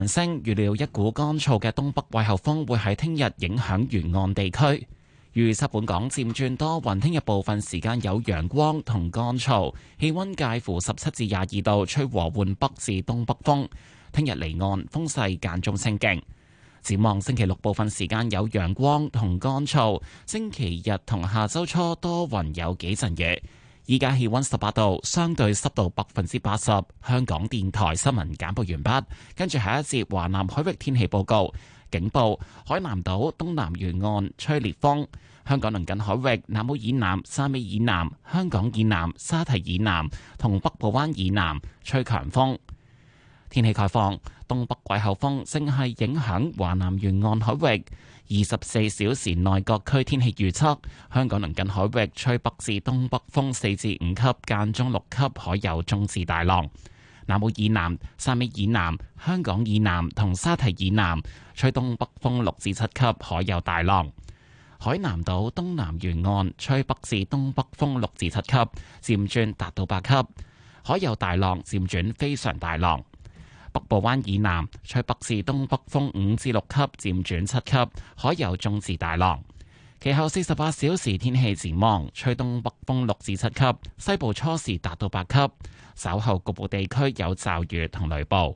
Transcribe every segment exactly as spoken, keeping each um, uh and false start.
星預料一股乾燥嘅東北季候風會喺聽日影響沿岸地區。預測本港漸轉多雲，聽日部分時間有陽光同乾燥，氣溫介乎十七至廿二度，吹和緩北至東北風。聽日離岸風勢間中清勁。展望星期六部分時間有陽光同乾燥，星期日同下周初多雲有幾陣雨。依家氣溫十八度，相對濕度百分之八十。香港電台新聞簡報完畢，跟住下一節華南海域天氣報告。警報：海南島東南沿岸吹烈風，香港鄰近海域南澳以南、汕尾以南、香港以南、沙堤以南同北部灣以南吹強風。天氣概況：東北季候風正係影響華南沿岸海域。二十四小時內各區天氣預測：香港鄰近海域吹北至東北風四至五級，間中六級，海有中至大浪。南澳以南、汕尾以南、香港以南同沙堤以南吹東北風六至七級，海有大浪。海南島東南沿岸吹北至東北風六至七級，漸轉達到八級，海有大浪，漸轉非常大浪。北部灣以南吹北至東北風五至六級，漸轉七級，海有中至大浪。其後四十八小時天氣展望，吹東北風六至七級，西部初時達到八級，稍後局部地區有驟雨同雷暴。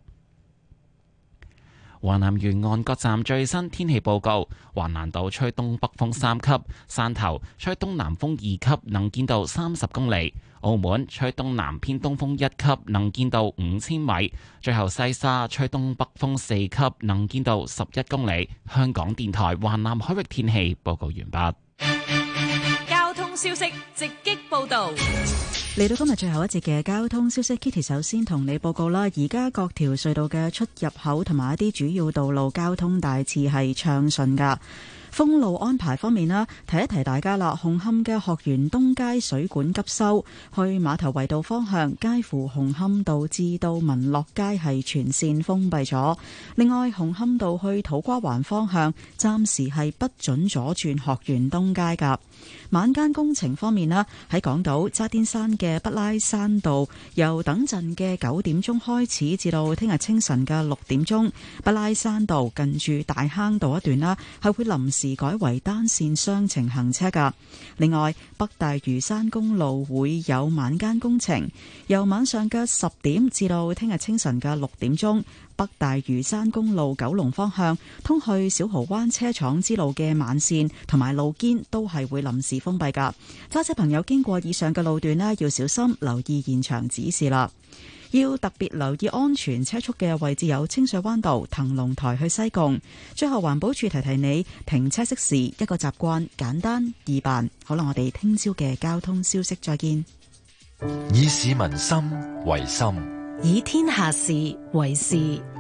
華南沿岸各站最新天氣報告：華南島吹東北風三級，汕頭吹東南風二級，能見度三十公里；澳門吹東南偏東風一級，能見度五千米；最後西沙吹東北風四級，能見度十一公里。香港電台華南海域天氣報告完畢。 交通消息直擊報道。 嚟到今日最後一節嘅交通消息 ，Kitty 首先同你報告啦。而家各條隧道嘅出入口同埋一啲主要道路交通大致係暢順噶。封路安排方面啦，提一提大家啦。紅磡嘅學園東街水管急修，去碼頭圍道方向，介乎紅磡道至到民樂街係全線封閉咗。另外，紅磡道去土瓜灣方向，暫時係不准左轉學園東街噶。晚間工程方面啦，喺港島渣甸山嘅畢拉山道，由等陣嘅九點鐘開始，至到聽日清晨嘅六點鐘，畢拉山道近住大坑道一段啦，係會臨時改為單線雙程行車噶。另外，北大嶼山公路會有晚間工程，由晚上嘅十點至到聽日清晨嘅六點鐘。北大嶼山公路九龍方向通去小蠔灣車廠之路嘅慢線同埋路肩都係會臨時封閉噶。揸車朋友經過以上嘅路段呢，要小心留意現場指示啦。要特別留意安全車速嘅位置有清水灣道、騰龍台去西貢。最後環保署提提你，停車熄匙一個習慣，簡單易辦。好啦，我哋聽朝嘅交通消息再見。 以市民心為心， 以天下事為事。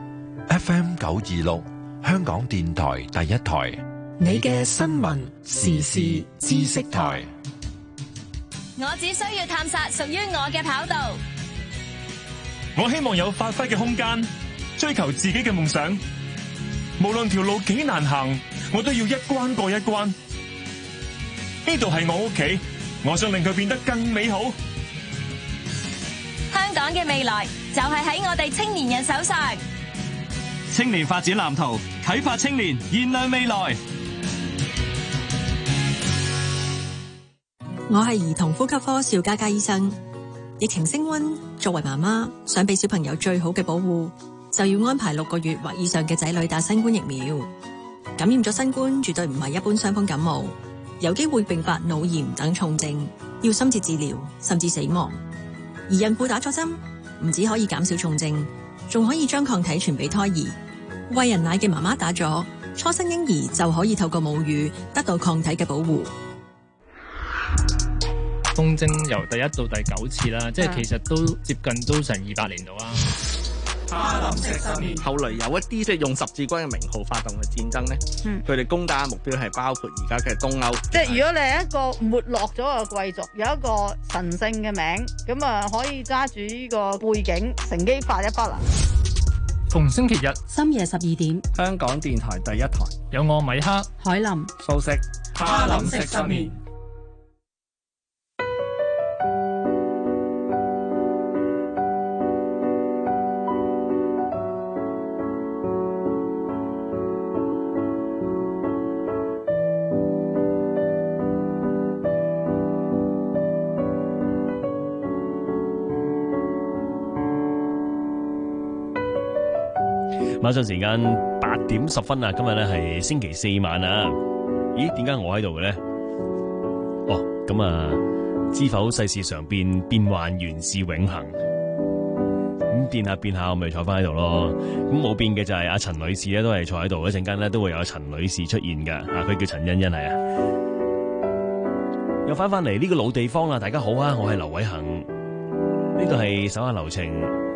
F M 九二六，香港電台第一台， 你嘅新聞時事知識台。 我只需要探索屬於我嘅跑道。 我希望有發揮嘅空間，追求自己嘅夢想。無論條路幾難行，我都要一關過一關。呢度係我屋企，我想令佢變得更美好。 香港嘅未來就係喺我哋青年人手上。 青年發展藍圖，啟發青年，燃亮未來。 我係兒童呼吸科邵嘉嘉醫生。疫情升溫，作為媽媽想俾小朋友最好嘅保護，就要安排六個月或以上嘅仔女打新冠疫苗。感染咗新冠絕對唔係一般傷風感冒，有機會併發腦炎等重症，要深切治療甚至死亡。而孕婦打咗針，唔止可以減少重症，仲可以將抗體傳俾胎兒。餵人奶嘅媽媽打咗，初生嬰兒就可以透過母乳得到抗體嘅保護。 東征由第一到第九次啦，即係其實都接近都成二百年度啦。 哈林石十年，後來有一啲即係用十字軍嘅名號發動嘅戰爭咧，佢哋、嗯、攻打嘅目標係包括而家嘅東歐。 即係如果你係一個沒落咗嘅貴族，有一個神聖嘅名，咁啊可以揸住呢個背景，乘機發一筆啦。 逢星期日深夜十二點， 香港電台第一台有我米克、 海林、 素食哈林食十年。 晚上時間八點十分啊，今日咧係星期四晚啊。咦，點解我喺度嘅咧？哦，咁啊，知否世事常變，變幻原是永恆。咁變下變下，我咪坐翻喺度咯。咁冇變嘅就係阿陳女士咧，都係坐喺度。一陣間咧都會有陳女士出現噶。啊，佢叫陳欣欣係啊。又翻翻嚟呢個老地方啦，大家好啊，我係劉偉恆。呢度係手下留情，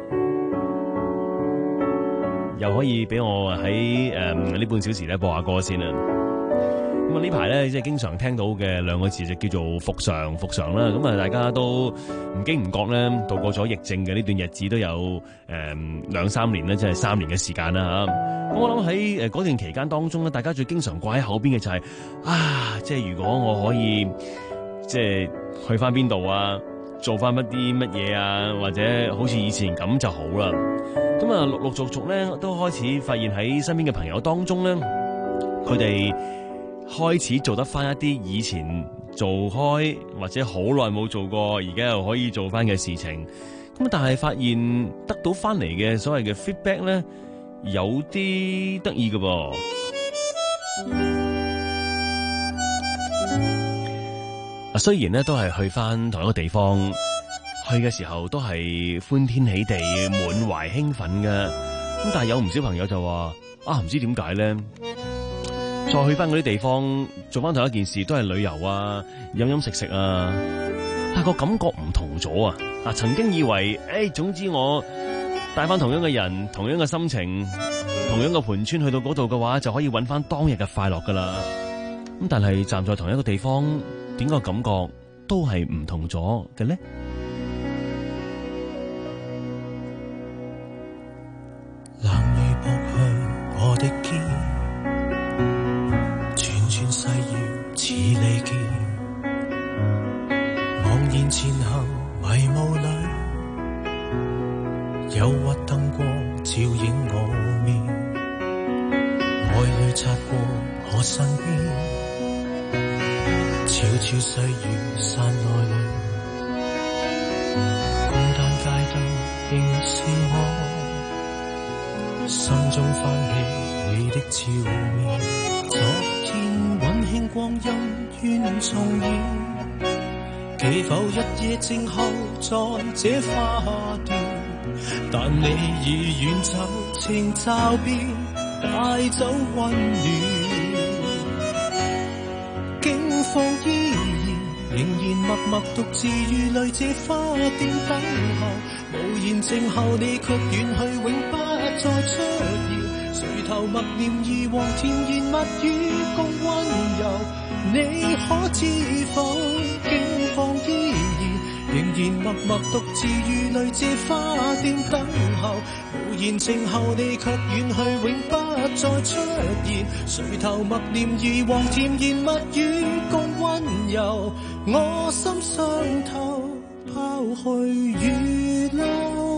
又可以俾我喺誒呢半小時咧播下歌先啦。咁啊呢排咧即係經常聽到嘅兩個字就叫做復常，復常啦。咁啊大家都唔經唔覺咧度過咗疫症嘅呢段日子都有誒兩、呃、三年咧，即係三年嘅時間啦嚇。咁我諗喺誒嗰段期間當中咧，大家最經常掛喺口邊嘅就係、是、啊，即係如果我可以即係去翻邊度啊，做翻一啲乜嘢啊，或者好似以前咁就好啦。咁啊陸陸續續咧都開始發現喺身邊嘅朋友當中咧，佢哋開始做得翻一啲以前做開或者好耐冇做過，而家又可以做翻嘅事情。咁但係發現得到翻嚟嘅所謂嘅 feedback 咧，有啲得意嘅噃。啊，雖然咧都係去翻同一個地方，去嘅時候都係歡天喜地、滿懷興奮嘅。咁但係有唔少朋友就話啊，唔知點解咧？再去翻嗰啲地方做翻同一件事，都係旅遊啊、飲飲食食啊，但係個感覺唔同咗啊！嗱，曾經以為誒、欸，總之我帶翻同樣嘅人、同樣嘅心情、同樣嘅盤川去到嗰度嘅話，就可以揾翻當日嘅快樂噶啦。咁但係站在同一個地方，點解感覺都係唔同咗嘅咧？ 冷雨撲向我的肩，細雨似利劍，茫然前行迷霧裏，憂鬱燈光照映我面，愛侶擦過我身邊，悄悄細雨散內裏，孤單街燈仍是我，心中翻起你的笑面。昨天溫馨光陰願重現，幾否一夜靜候在這花店，但你已遠走情驟變，帶走溫暖，境況依然，仍然默默獨自如淚這花店等候，無言靜候你卻遠去永不再出現，垂頭默念以往甜言蜜語共溫柔，你可知否？境況依然，仍然默默獨自如淚這花店等候，無言靜候你卻遠去永不再出現，垂頭默念以往甜言蜜語共溫柔，我心傷透拋去雨褸。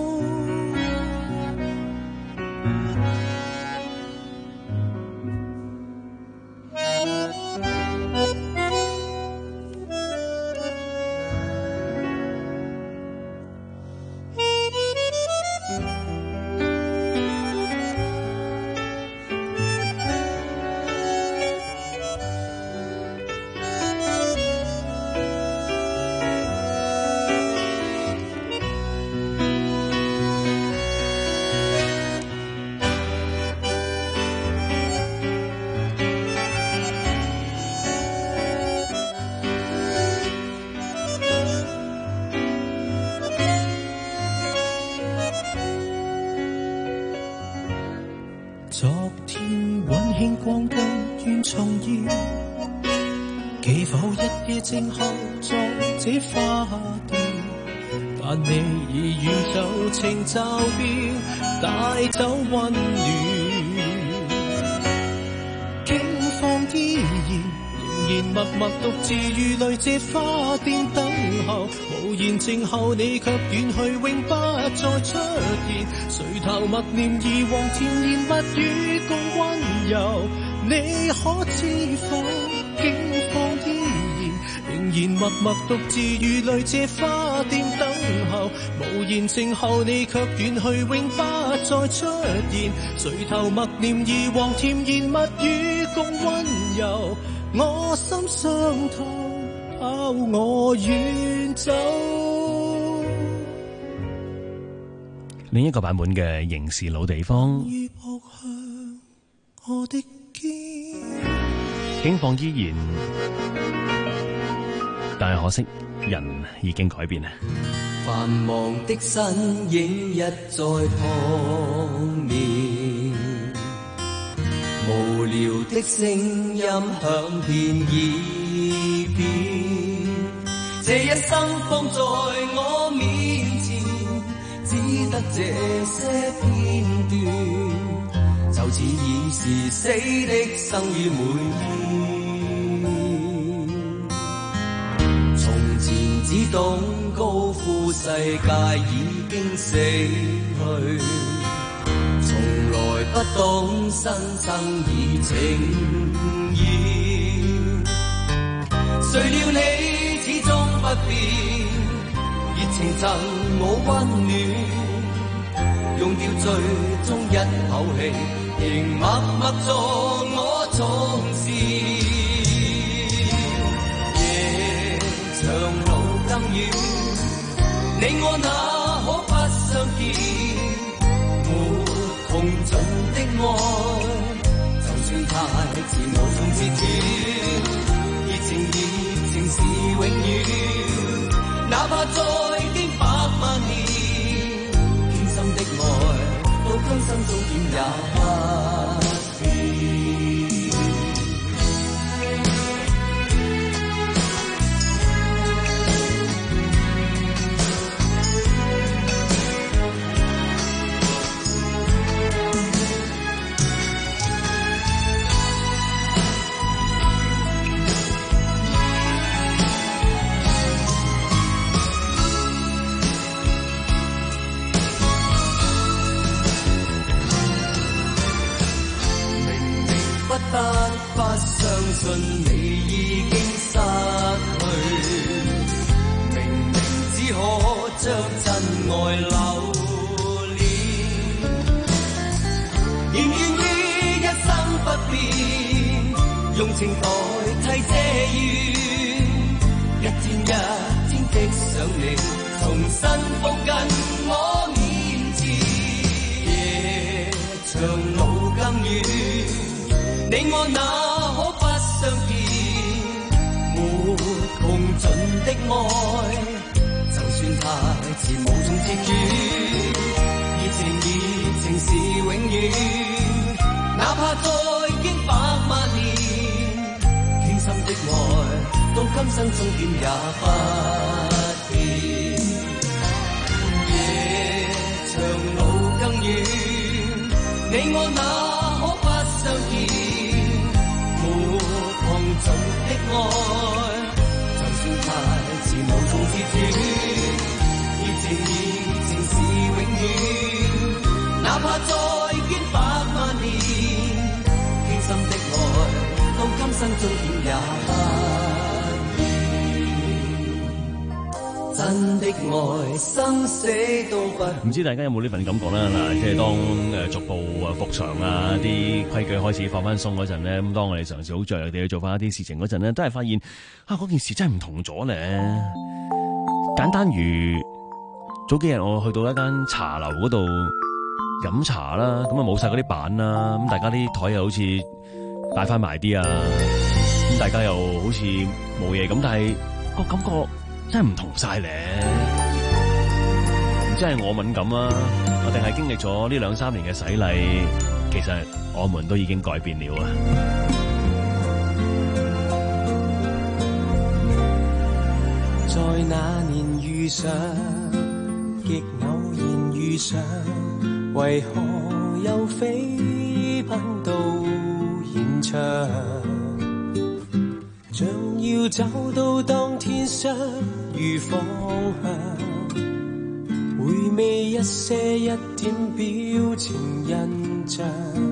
昨天溫馨光陰願重現，幾否一夜靜候在這花店，但你已遠走情驟變，帶走溫暖，境況依然，仍然默默獨自如淚這花店等候，無言靜候你卻遠去永不再出現，垂頭默念以往甜言蜜語共溫柔，你可知否？境況依然，仍然默默獨自如淚這花店等候，無言靜候你卻遠去，永不再出現。垂頭默念以往甜言蜜語共溫柔，我心傷透，拋我遠走。 另一個版本嘅仍是老地方，境況依然，但係可惜人已經改變啦。 繁忙的身影一再碰面，無聊的聲音響遍耳邊，這一生放在我面前，只得這些片段，就似已是死的生與滿意。從前只懂高呼世界已經死去，從來不懂新生已情意。誰料你始終不變，熱情贈我溫暖，用掉最終一口氣，仍默默助我從事。夜長路更遠，你我哪可不相見？沒窮盡的愛，就算太遲無從截斷。熱情熱情是永遠，哪怕再經百萬年，傾心的愛到今生終點也不變。不得不相信你已經失去，明明只可將真愛留戀，仍願於一生不變，用情代替這緣，一天一天的想你，重新抱緊我面前。夜長路更遠，你我哪可不相見？沒窮盡的愛，就算太遲無從截斷。熱情熱情是永遠，哪怕再經百萬年，傾心的愛到今生終點也不變。夜長路更遠，你我哪可不相見？盡的愛，就算太遲無從截斷。熱情熱情是永遠，哪怕再經百萬年，傾心的愛到今生終點也不變。真的愛生死都不。 唔知大家有冇呢份感覺啦？嗱，即係當誒逐步啊復常啊，啲規矩開始放翻鬆嗰陣咧，咁當我哋嘗試好着力地去做翻一啲事情嗰陣咧，都係發現啊嗰件事真係唔同咗咧。簡單如早幾日我去到一間茶樓嗰度飲茶啦，咁啊冇晒嗰啲板啦，咁大家啲台又好似擺翻埋啲啊，咁大家又好似冇嘢咁，但係個感覺真係唔同晒咧。唔知係我敏感啊，我定係經歷咗呢兩三年嘅洗禮，其實我們都已經改變了啊！ 在那年遇上，極偶然遇上，為何又飛奔到現場？像要找到當天相遇方向，回味一些一點表情印象，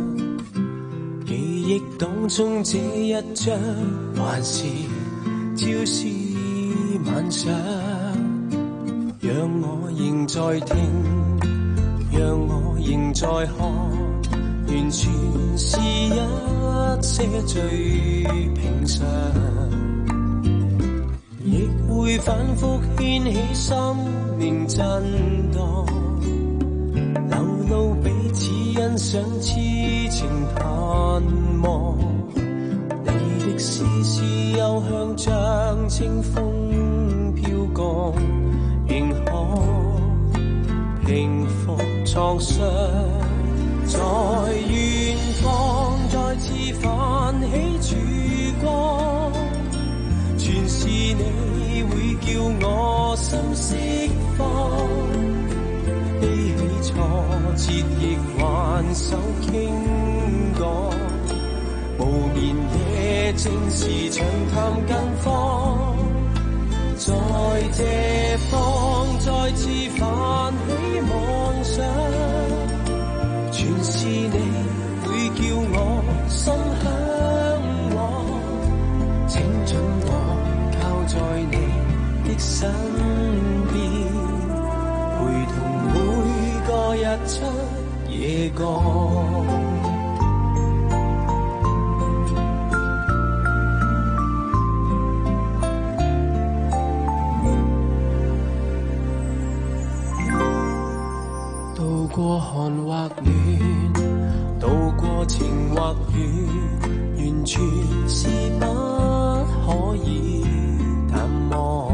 記憶當中這一張，還是朝思晚想， 讓我仍在聽，讓我仍在看，完全是一些最平常，亦會反覆掀起心靈震盪，流露彼此欣賞，痴情盼望，你的絲絲幽香像清風飄降，仍可平復創傷，在遠方再次泛起曙光，全是你會叫我心釋放，悲喜挫折亦還手傾講，無眠夜正是長談近況，在這方再次泛起妄想，全是你會叫我心向往，請准我靠在你的身邊，陪同每個日出夜降。渡過寒或暖，渡過情或雨，完全是不可以淡忘。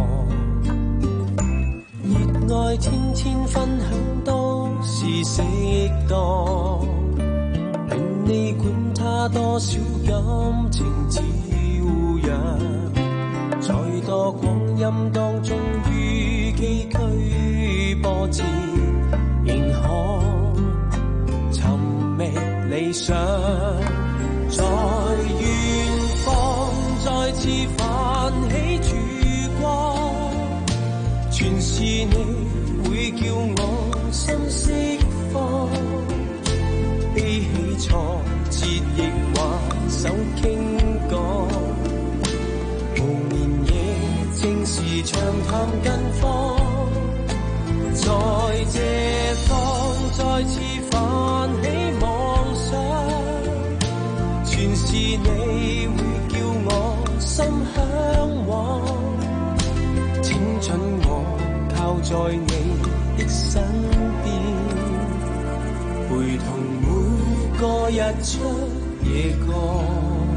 熱愛天天分享都是適當，令你管他多少感情照樣，在多光陰當中於崎嶇波折，仍可尋覓理想，在遠方再次泛起曙光，全是你會叫我心釋放，悲喜挫折亦還手傾講，無眠夜正是長談近況，在這方再次泛起妄想，全是你會叫我心向往，請准我靠在你的身邊，陪同每個日出夜降，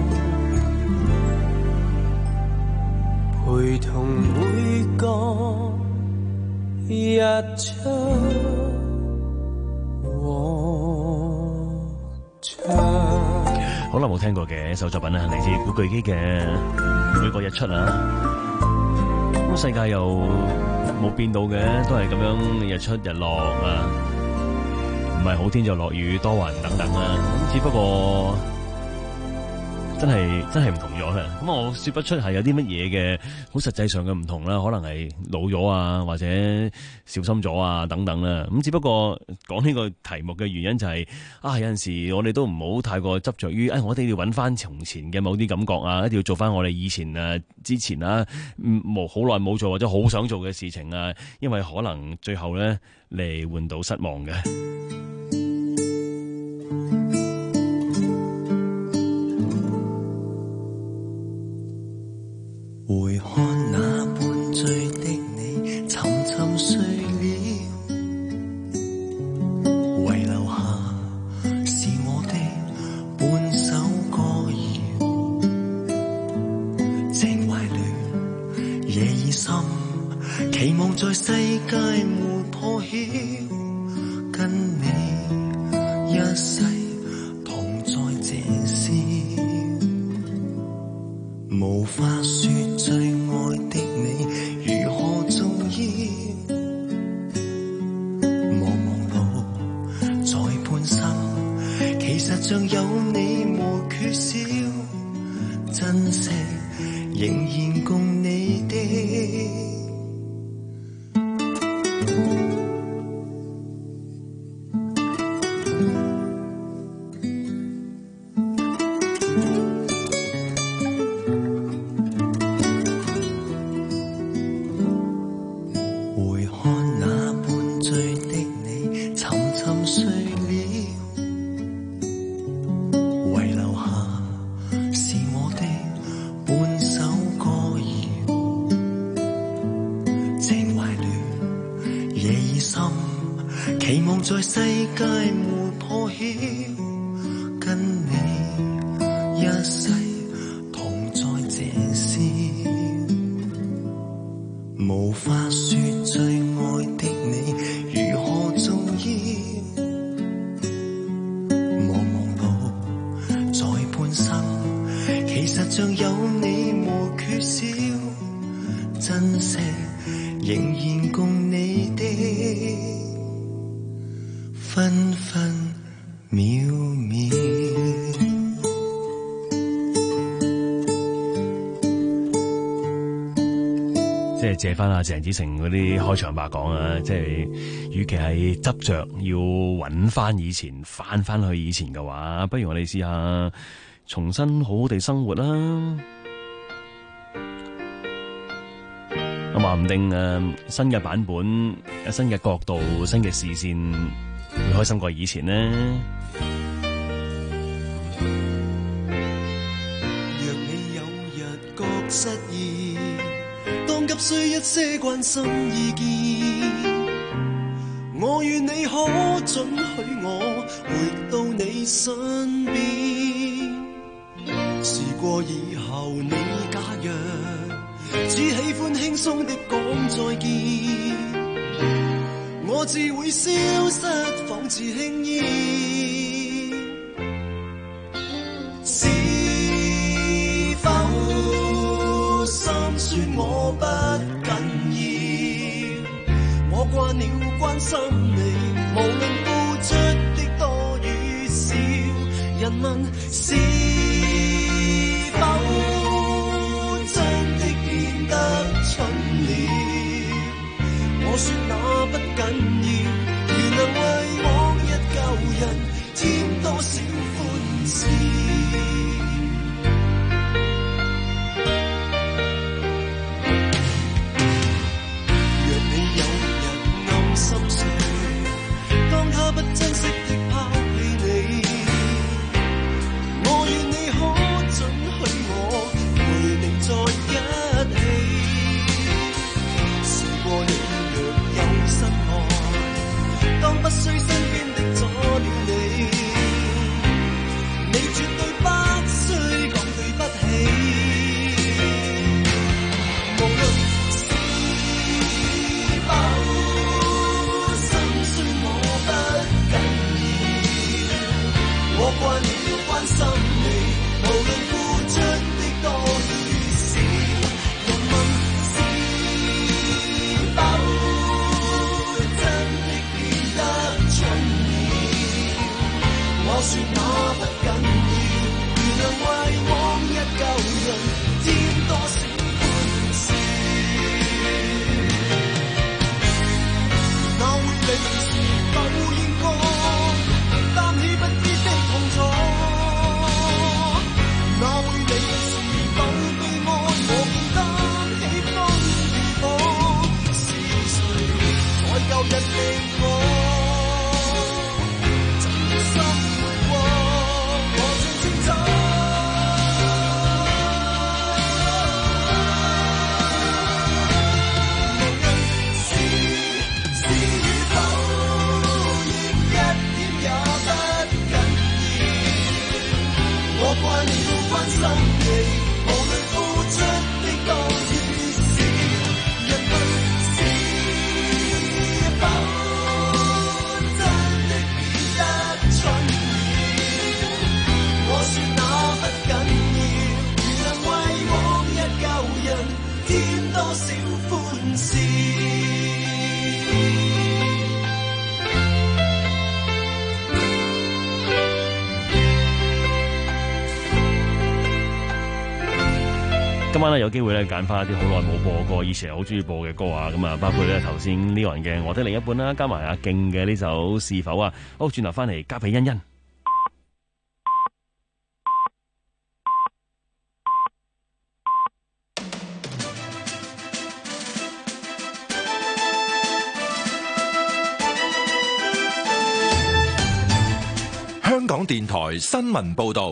陪同每個日出好耐冇聽過嘅一首作品啦，嚟自古巨基嘅《每個日出》啊。咁世界又冇變到嘅，都係咁樣日出日落啊，唔係好天就落雨，多雲等等啊。咁只不過真係真係唔同咗啦。咁我說不出係有啲乜嘢嘅好實際上嘅唔同啦，可能係老咗啊，或者小心咗啊等等啦。咁只不過講呢個題目嘅原因就係、是、啊，有陣時我哋都唔好太過執着於，誒、哎，我哋要揾翻從前嘅某啲感覺啊，一定要做翻我哋以前啊之前啊冇好耐冇做或者好想做嘅事情啊，因為可能最後咧嚟換到失望嘅。 回看那半醉的你，沉沉睡了，遺留下是我的半首歌謠。情懷亂，夜已深，期望在世界沒破曉，跟你一世同在這宵，無法說最愛的你如何重要，茫茫路在半生，其實像有你沒缺少，珍惜仍然共你的回看在世界沒破曉，跟你一世同在這宵，無法說最愛的你如何重要，忙忙碌在半生，其實像有你無缺少，珍惜仍然共你的分分秒秒。 即係借翻阿鄭子誠嗰啲開場白講啊，即係與其係執着要揾翻以前，翻翻去以前嘅話，不如我哋試下重新好好地生活啦。咁話唔定誒，新嘅版本、新嘅角度、新嘅視線，會開心過以前呢。 若你有日覺失意，當急需一些關心意見，我願你可准許我回到你身邊。事過以後你假若只喜歡輕鬆的講再見，我自會消失，仿似輕煙。是否心酸我不緊要，我慣了關心你，無論付出的多與少。人問是否真的變得蠢了，我說那不緊要，如能為往日舊人添多少歡笑。若你有人暗心碎，當他不珍惜的拋棄你，我願你可准許我陪你在一起。試過你若有心愛，當不需身邊的阻了你，你絕對不需講對不起。無論是否心酸我不緊要，我慣了關心你，無論付出的多與少。人問是否真的變得蠢了，我說那不緊要，如能為往日舊人添多少歡笑。那會你是否應該擔起不必的痛楚？那會你是否對愛我更擔起風與火？是誰在舊日令我真心回過？我最清楚。無論是是與否，亦一點也不緊要。我慣了關心你，無論付出的多與少。人問是否真的變得蠢了，我說那不緊要，如能為往日舊人添多少歡笑。 今晚咧有機會咧揀翻一啲好耐冇播過，以前好中意播嘅歌啊，咁啊包括咧頭先呢個人嘅《我的另一半》啦，加埋阿勁嘅呢首《是否》啊，好轉頭翻嚟交俾欣欣。 香港電台新聞報導。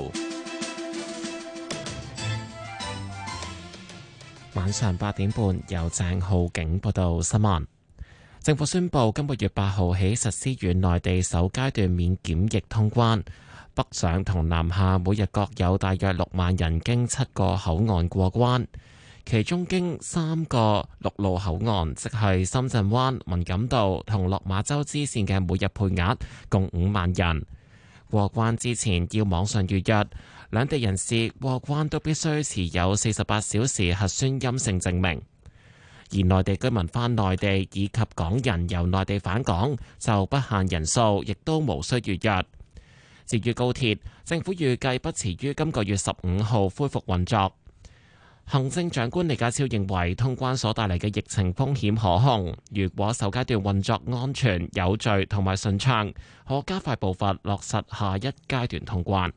晚上八點半，由鄭浩景報道新聞。 政府宣布今個月八號起實施與內地首階段免檢疫通關，北上同南下每日各有大約六萬人經七個口岸過關，其中經三個陸路口岸，即係深圳灣、文錦渡同落馬洲支線嘅每日配額共五萬人。過關之前要網上預約，兩地人士過關都必須持有四十八小時核酸陰性證明。而內地居民返內地以及港人由內地返港就不限人數，亦都無需預約。至於高鐵，政府預計不遲於今個月十五號恢復運作。行政長官李家超認為，通關所帶嚟嘅疫情風險可控，如果首階段運作安全、有序同埋順暢，可加快步伐落實下一階段通關。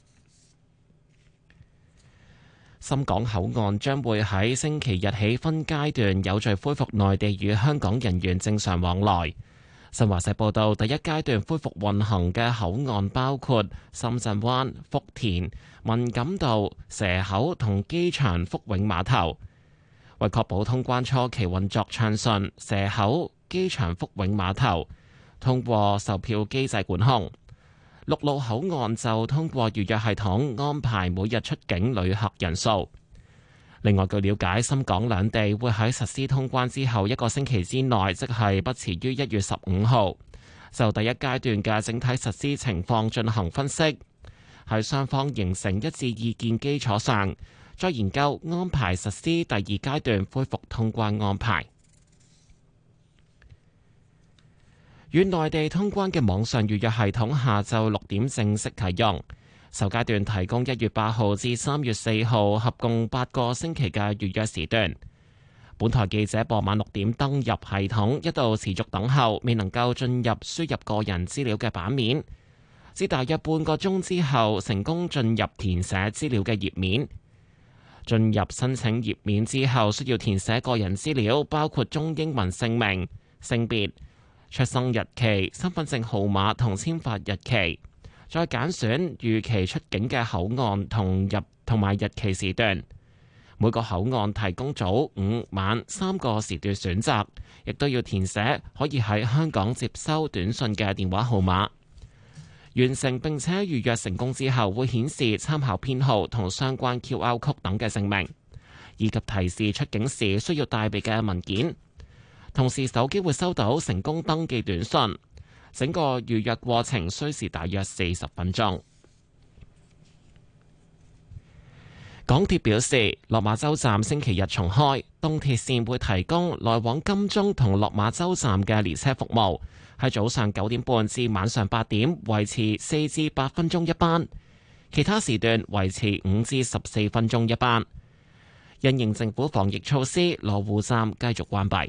深港口岸將會喺星期日起分階段有序恢復內地與香港人員正常往來。新華社報道，第一階段恢復運行嘅口岸包括深圳灣、福田、文錦渡、蛇口同機場福永碼頭。為確保通關初期運作暢順，蛇口、機場福永碼頭通過售票機制管控。陸路口岸就通過預約系統安排每日出境旅客人數。另外，據了解，深港兩地會喺實施通關之後一個星期之內，即係不遲於一月十五號，就第一階段嘅整體實施情況進行分析，喺雙方形成一致意見基礎上，再研究安排實施第二階段恢復通關安排。與內地通關嘅網上預約系統下晝六點正式啟用，首階段提供一月八號至三月四號合共八個星期嘅預約時段。本台記者傍晚六點登入系統，一度持續等候，未能夠進入輸入個人資料嘅版面，至大約半個鐘之後成功進入填寫資料嘅頁面。進入申請頁面之後，需要填寫個人資料，包括中英文姓名、性別、出生日期、身份證號碼同簽發日期，再揀選預期出境嘅口岸同入同埋日期時段。每個口岸提供早、午、晚三個時段選擇，亦都要填寫可以喺香港接收短信嘅電話號碼。完成並且預約成功之後，會顯示參考編號同相關 Q R code 等嘅姓名，以及提示出境時需要帶備嘅文件。同時手機會收到成功登記短信，整個預約過程需時大約四十分鐘。港鐵表示，落馬洲站星期日重開，東鐵線會提供來往金鐘同落馬洲站嘅列車服務，喺早上九點半至晚上八點維持四至八分鐘一班，其他時段維持五至十四分鐘一班。因應政府防疫措施，羅湖站繼續關閉。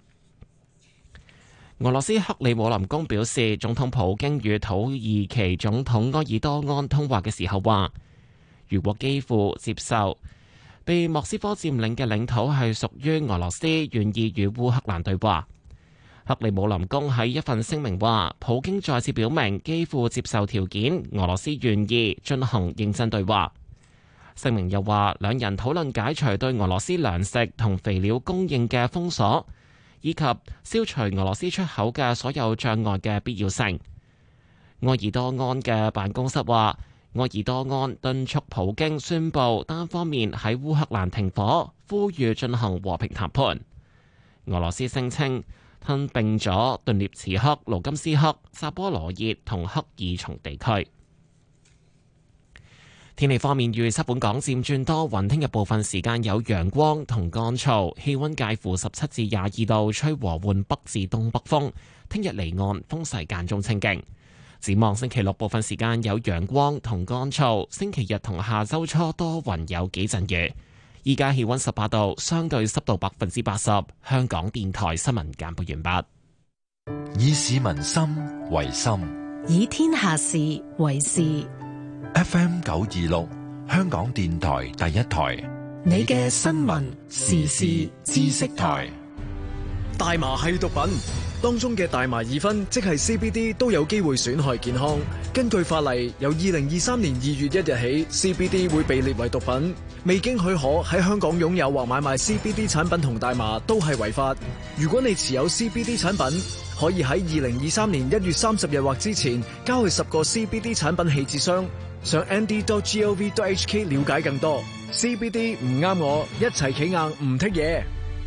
俄羅斯克里姆林宮表示，總統普京與土耳其總統埃爾多安通話嘅時候話，如果基輔接受被莫斯科佔領嘅領土係屬於俄羅斯，願意與烏克蘭對話。克里姆林宮喺一份聲明話，普京再次表明基輔接受條件，俄羅斯願意進行認真對話。聲明又話，兩人討論解除對俄羅斯糧食同肥料供應嘅封鎖，以及消除俄羅斯出口嘅所有障礙嘅必要性。埃爾多安嘅辦公室話，埃爾多安敦促普京宣布單方面喺烏克蘭停火，呼籲進行和平談判。俄羅斯聲稱吞併咗頓涅茨克、盧甘斯克、扎波羅熱同克爾松地區。天氣方面，預測本港漸轉多雲，聽日部分時間有陽光同乾燥，氣溫介乎十七至廿二度，吹和緩北至東北風。聽日離岸風勢間中清勁。展望星期六部分時間有陽光同乾燥，星期日同下周初多雲有幾陣雨。依家氣溫十八度，相對濕度百分之八十。香港電台新聞簡報完畢。 以市民心為心， 以天下事為事。 F M 九二六，香港電台第一台， 你嘅新聞時事知識台。 大麻係毒品， 當中嘅大麻二酚，即係 C B D， 都有機會損害健康。根據法例，由二零二三年二月一日起 ，C B D 會被列為毒品。未經許可喺香港擁有或買賣 C B D 產品同大麻都係違法。如果你持有 C B D 產品，可以喺二零二三年一月三十日或之前交去十個 C B D 產品棄置箱。上 n d dot gov dot h k 了解更多。C B D 唔啱我，一齊企硬唔剔嘢。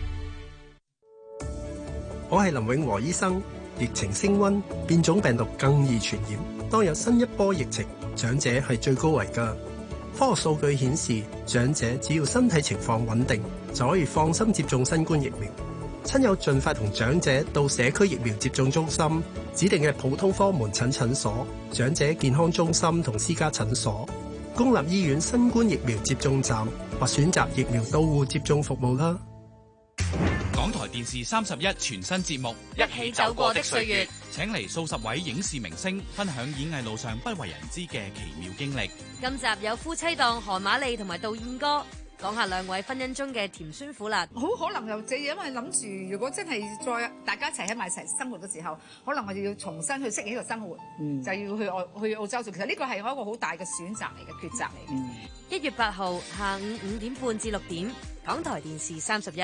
我係林永和醫生。疫情升溫，變種病毒更易傳染。當有新一波疫情，長者係最高危㗎。科學數據顯示，長者只要身體情況穩定，就可以放心接種新冠疫苗。親友盡快同長者到社區疫苗接種中心、指定嘅普通科門診診所、長者健康中心同私家診所、公立醫院新冠疫苗接種站或選擇疫苗到戶接種服務啦。 港台電視三十一全新節目《一起走過的歲月》，請嚟數十位影視明星分享演藝路上不為人知嘅奇妙經歷。 今集有夫妻檔韓馬利同埋杜燕哥講下兩位婚姻中嘅甜酸苦辣。 好可能又借，因為諗住如果真係再大家一齊喺埋一齊生活嘅時候，可能我哋要重新去適應呢個生活，嗯、就要去澳去澳洲做。其實呢個係我一個好大嘅選擇嚟嘅抉擇嚟嘅。 一、嗯、月八號下午五點半至六點，港台電視三十一。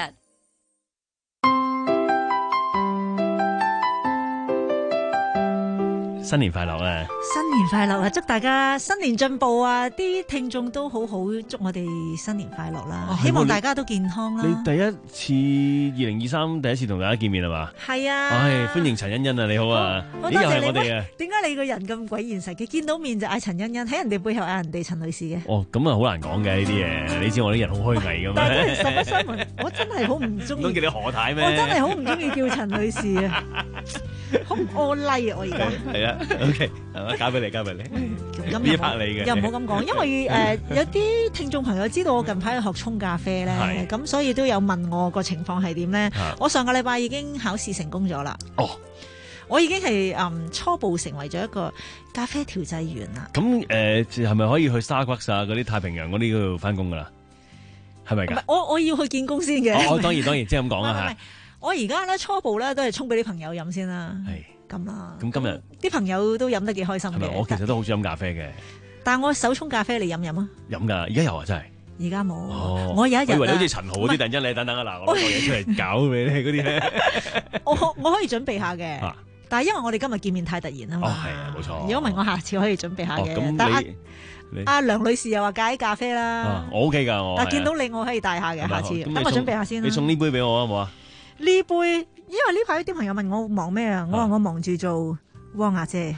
新年快樂啊！ 新年快樂啊！祝大家新年進步啊！啲聽眾都好好，祝我哋新年快樂啦！啊、希望大家都健康啦！ 你第一次二零二三第一次同大家見面係嘛？ 係啊！ 唉，歡迎陳欣欣啊！你好啊！ 呢又係我哋啊！ 點解你個人咁鬼現實嘅？見到面就嗌陳欣欣，喺人哋背後嗌人哋陳女士嘅？ 哦，咁啊好難講嘅呢啲嘢，你知我啲人好虛偽噶嘛？ 但係實不相瞞，我真係好唔中意。 唔通叫你何太咩？ 我真係好唔中意叫陳女士啊！好唔阿 like 啊！我而家係啊 ，OK， 係嘛，交俾你，交俾你，呢一 part 你嘅， 又唔好咁講，因為誒、呃、有啲聽眾朋友知道我近排去學沖咖啡咧，咁所以都有問我個情況係點咧。我上個禮拜已經考試成功咗啦。哦，我已經係誒、嗯、初步成為咗一個咖啡調製員啦。 咁誒係咪可以去 Starbucks 啊嗰啲太平洋嗰啲嗰度翻工噶啦？係咪㗎？ 我我要去見工先嘅。 哦，當然當然，即係咁講啊嚇。 我而家咧初步咧都係沖俾啲朋友飲先啦，係咁啦。 咁今日啲朋友都飲得幾開心嘅。 我其實都好中意飲咖啡嘅， 但係我手沖咖啡你飲飲啊？ 飲㗎，而家有啊，真係。 而家冇。 哦， 我有一日我以為你好似陳豪嗰啲，突然間你等等啊嗱，我攞個嘢出嚟搞俾你嗰啲咧。 我我可以準備下嘅，但係因為我哋今日見面太突然啊嘛。 哦，係啊，冇錯。 如果唔係，我下次可以準備下嘅。 咁你阿梁女士又話戒咖啡啦， 我 OK 㗎，我。 但係見到你我可以帶下嘅，下次等我準備下先啦。 你送呢杯俾我啊，好冇啊？ 呢杯。因為呢排啲朋友問我忙咩啊，我話我忙住做汪阿姐。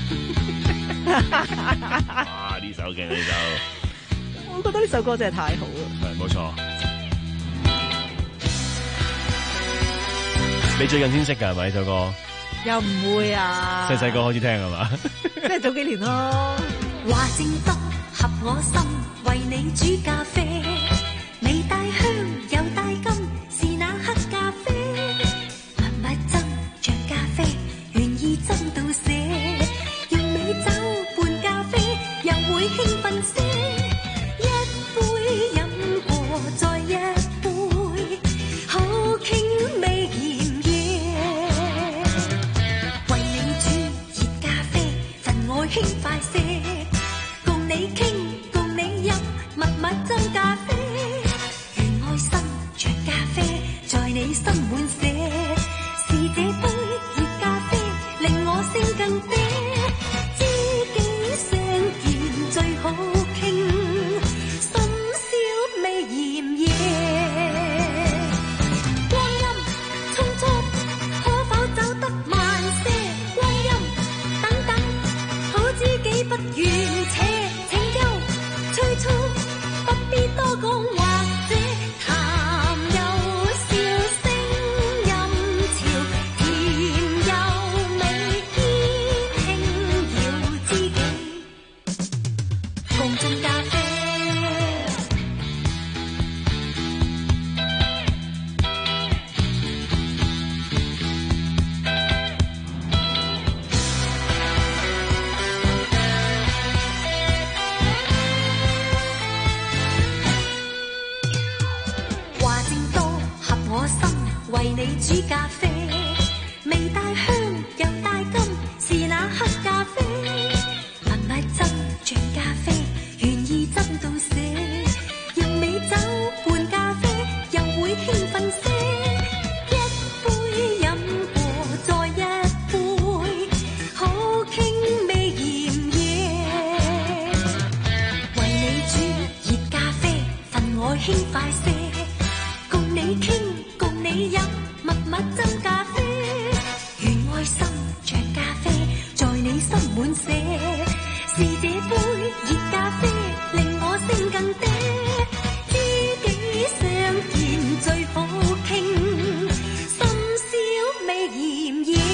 哇！呢首嘅呢首， 我覺得呢首歌真係太好啦。 係冇錯。你最近先識㗎係咪呢首歌？ 又唔會啊！ 細細個開始聽係嘛？ 即係早幾年咯。 話正得合我心，為你煮咖啡，你帶香又帶金，是那黑咖啡。真到瀉，完美酒伴咖啡，又會興奮些。一杯飲過再一杯，好傾味鹽嘢。為你煮熱咖啡，份愛輕快些。共你傾，共你飲，密密斟咖啡。願愛心像咖啡，在你心滿瀉。是這杯令我聲更嗲，知己相見最好傾，深宵味鹽嘢。光陰匆匆，可否走得慢些？光陰等等，好知己不願扯，請休催促，不必多講。為你煮咖啡，未帶輕快些，共你傾，共你飲，密密斟咖啡，願愛心像咖啡，在你心滿瀉，是這杯熱咖啡令我聲更嗲，知己相見最好傾，深宵未嫌夜，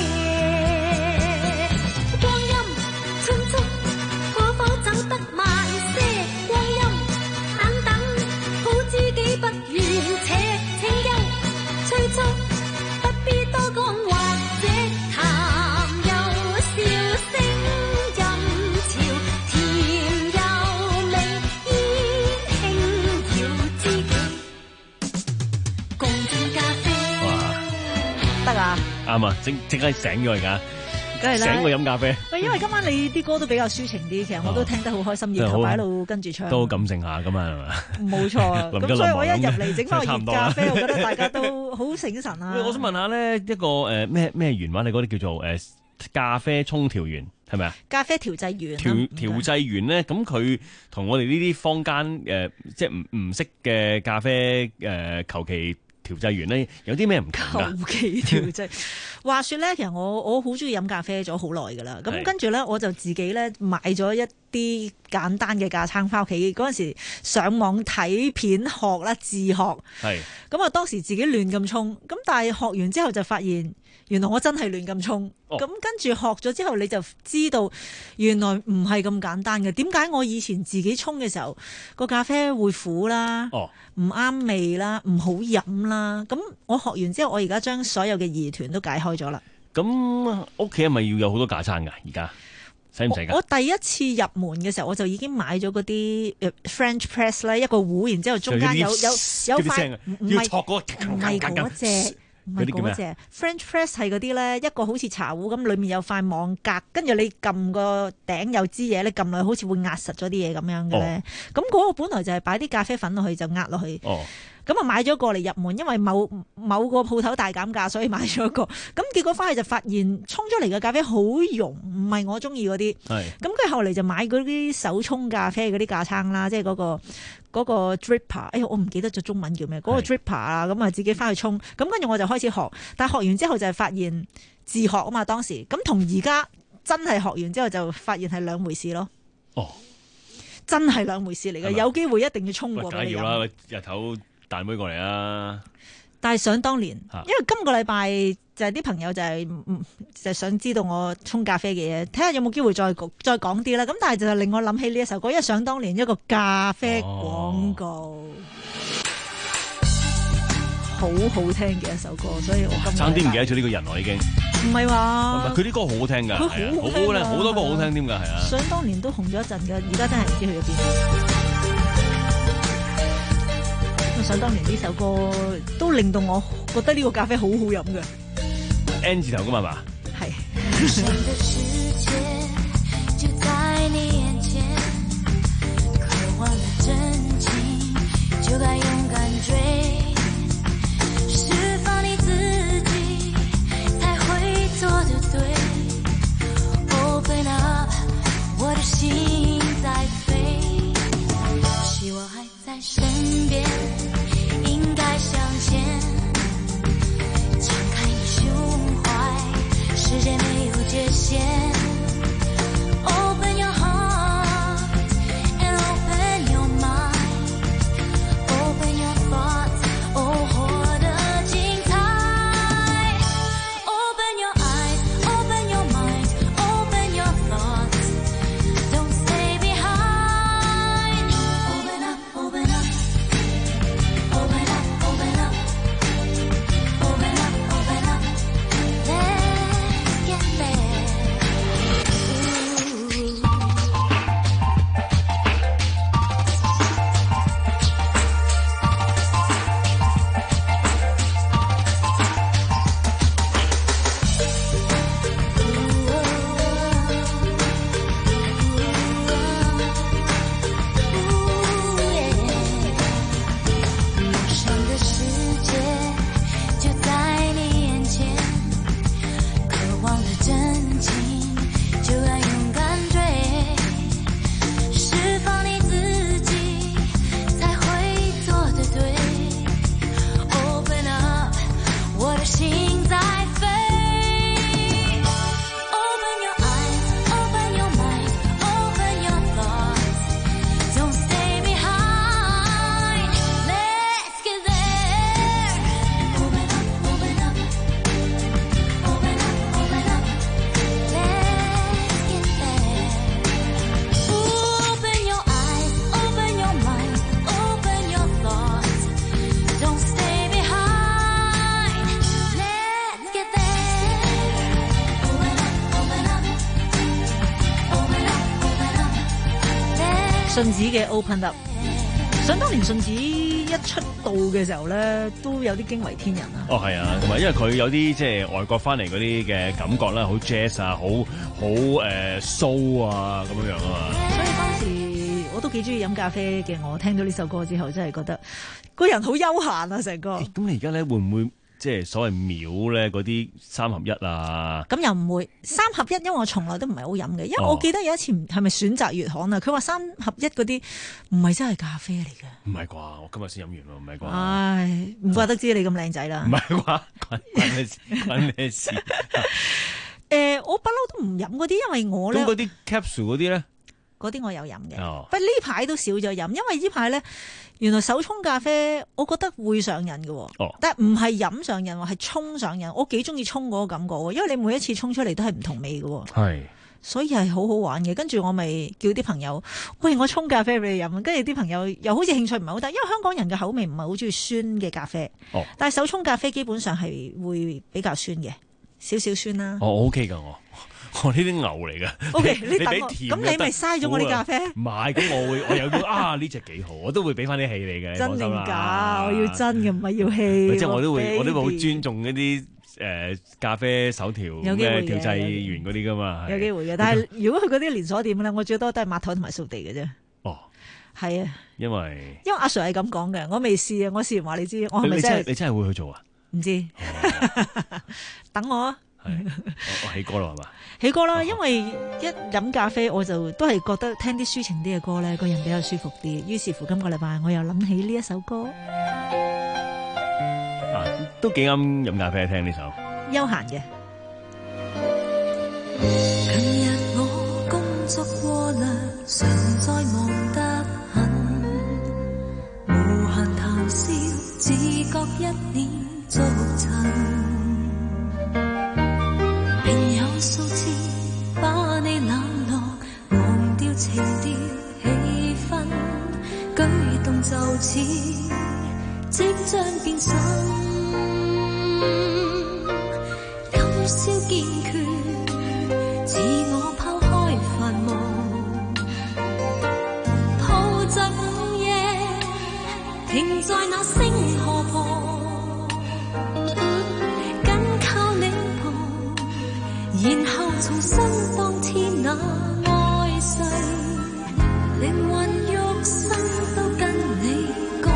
光陰匆匆，可否走得慢些？光陰等等，好知己不願且請休，催促不必多講，或者談有笑聲音潮，甜又味煙輕搖，知己共飲咖啡。 得啊， 啱啊，即即刻醒咗而家， 梗係啦， 醒我飲咖啡。 喂，因為今晚你啲歌都比較抒情啲，其實我都聽得好開心，然後喺度跟住唱， 都好感性下噶嘛，係嘛？ 冇錯。咁所以我一入嚟整翻個熱咖啡， 差唔多啦我覺得大家都好醒神啊。 喂，我想問下咧，一個誒咩咩圓話，你嗰啲叫做誒咖啡沖調員係咪啊？ 咖啡調製員啊， 調調製員咧，咁佢同我哋呢啲坊間誒即係唔唔識嘅咖啡誒求其調製員咧，有啲咩唔同㗎？ 求其調製。話說咧，其實我我好中意飲咖啡咗好耐㗎啦。咁係跟住咧，我就自己咧買咗一啲簡單嘅架撐翻屋企。嗰陣時上網睇片學啦，自學。 係。 咁啊，當時自己亂咁沖。咁但係學完之後就發現，原來我真係亂咁沖。 哦咁跟住學咗之後，你就知道原來唔係咁簡單嘅。點解我以前自己沖嘅時候，個咖啡會苦啦？ 哦。 唔啱味啦，唔好飲啦。咁我學完之後，我而家將所有嘅疑團都解開咗啦。 咁屋企係咪要有好多架撐㗎？而家使唔使㗎？ 我第一次入門嘅時候，我就已經買咗嗰啲 French press 咧，一個壺，然之後中間有有有塊唔係嗰個唔係嗰隻。唔係嗰隻 French press 係嗰啲咧，一個好似茶壺咁，裡面有塊網格，跟住你撳個頂有支嘢，你撳落去好似會壓實咗啲嘢咁樣嘅咧。咁嗰、哦、個本來就係擺啲咖啡粉落去就壓落去。 哦。咁啊買咗過嚟入門，因為某某個鋪頭大減價，所以買咗一個。咁結果翻去就發現沖出嚟嘅咖啡好溶，唔係我中意嗰啲。係。咁跟住後嚟就買嗰啲手沖咖啡嗰啲架撐啦，即係嗰個。嗰個 dripper，哎呀，我唔記得咗中文叫咩？嗰、嗰個 dripper 啊，咁啊自己翻去沖，咁跟住我就開始學，但係學完之後就係發現自學啊嘛，當時咁同而家真係學完之後就發現係兩回事咯。哦，真係兩回事嚟嘅，有機會一定要沖過俾你飲。梗係要啦， 日頭帶妹過嚟啦。 但係想當年，因為今個禮拜就係啲朋友就係、是、就係、想知道我沖咖啡嘅嘢，睇下有冇機會再再講啲啦。咁但係就令我諗起呢一首歌，因為想當年一個咖啡廣告，哦、好好聽嘅一首歌，所以我今差啲唔記得咗呢個人我已經。 唔係話佢啲歌好好聽㗎， 佢好好聽㗎， 好多歌好聽添㗎，係啊。 想當年都紅咗一陣㗎，而家真係唔知去咗邊。想當年呢首歌都令到我覺得呢個咖啡好好飲嘅 N 字頭㗎嘛嘛係信子嘅 Open Up。想當年信子一出道嘅時候咧，都有啲驚為天人啊！ 哦，係啊，同埋因為佢有啲即係外國翻嚟嗰啲嘅感覺啦，好 jazz 啊，好好誒 soul 啊咁樣樣啊嘛。 所以當時我都幾中意飲咖啡嘅，我聽到呢首歌之後，真係覺得個人好悠閒啊，成個。 咁你而家咧會唔會即係所謂秒咧嗰啲三合一啊？ 咁又唔會三合一，因為我從來都唔係好飲嘅，因為我記得有一次係咪選擇月刊啊？佢話三合一嗰啲唔係真係咖啡嚟嘅。 唔係啩？我今日先飲完喎，唔係啩？ 唉，唔怪得知你咁靚仔啦。 唔係啩？關關咩事？關咩事？誒、 呃，我不嬲都唔飲嗰啲，因為我咧。 咁嗰啲 capsule 嗰啲咧？ 嗰啲我有飲嘅， 哦、 不過呢排都少咗飲，因為呢排咧原來手沖咖啡，我覺得會上癮嘅， 哦、 但係唔係飲上癮，係沖上癮。我幾中意沖嗰個感覺，因為你每一次沖出嚟都係唔同味嘅， 係， 所以係好好玩嘅。跟住我咪叫啲朋友，喂，我沖咖啡俾你飲，跟住啲朋友又好似興趣唔係好大，因為香港人嘅口味唔係好中意酸嘅咖啡， 哦、 但係手沖咖啡基本上係會比較酸嘅，少少酸啦。 我 OK 噶我。我呢啲牛嚟嘅 ，OK， 你等我，咁你咪嘥咗我啲咖啡。 唔係，咁我會，我又要啊呢隻幾好，我都會俾翻啲氣你嘅。 真定假？我要真嘅，唔係要氣。 即係我都會， baby 我都會好尊重一啲誒咖啡手調咩調製員嗰啲噶嘛。 有機會嘅，但係如果佢嗰啲連鎖店咧，我最多都係抹台同埋掃地嘅啫。 哦， 係啊， 因為因為阿 Sir 係咁講嘅，我未試啊，我試完話你知，我係咪真係？ 你真係會去做啊？ 唔知，等我啊。 係，我起歌啦係嘛？ 起歌啦，因為一飲咖啡我就都係覺得聽啲抒情啲嘅歌咧，個人比較舒服啲。於是乎今個禮拜我又諗起呢一首歌， 啊，都幾啱飲咖啡聽呢首。 悠閒嘅。 近日我工作過量，常在忙得很，無閒談笑，自覺一臉俗塵。數次把你冷落，忘掉情調氣氛，舉動就似即將變心，今宵堅決自我拋開繁忙，抱着午夜停在那星河旁。然後重新當天那愛世，靈魂肉身都跟你講。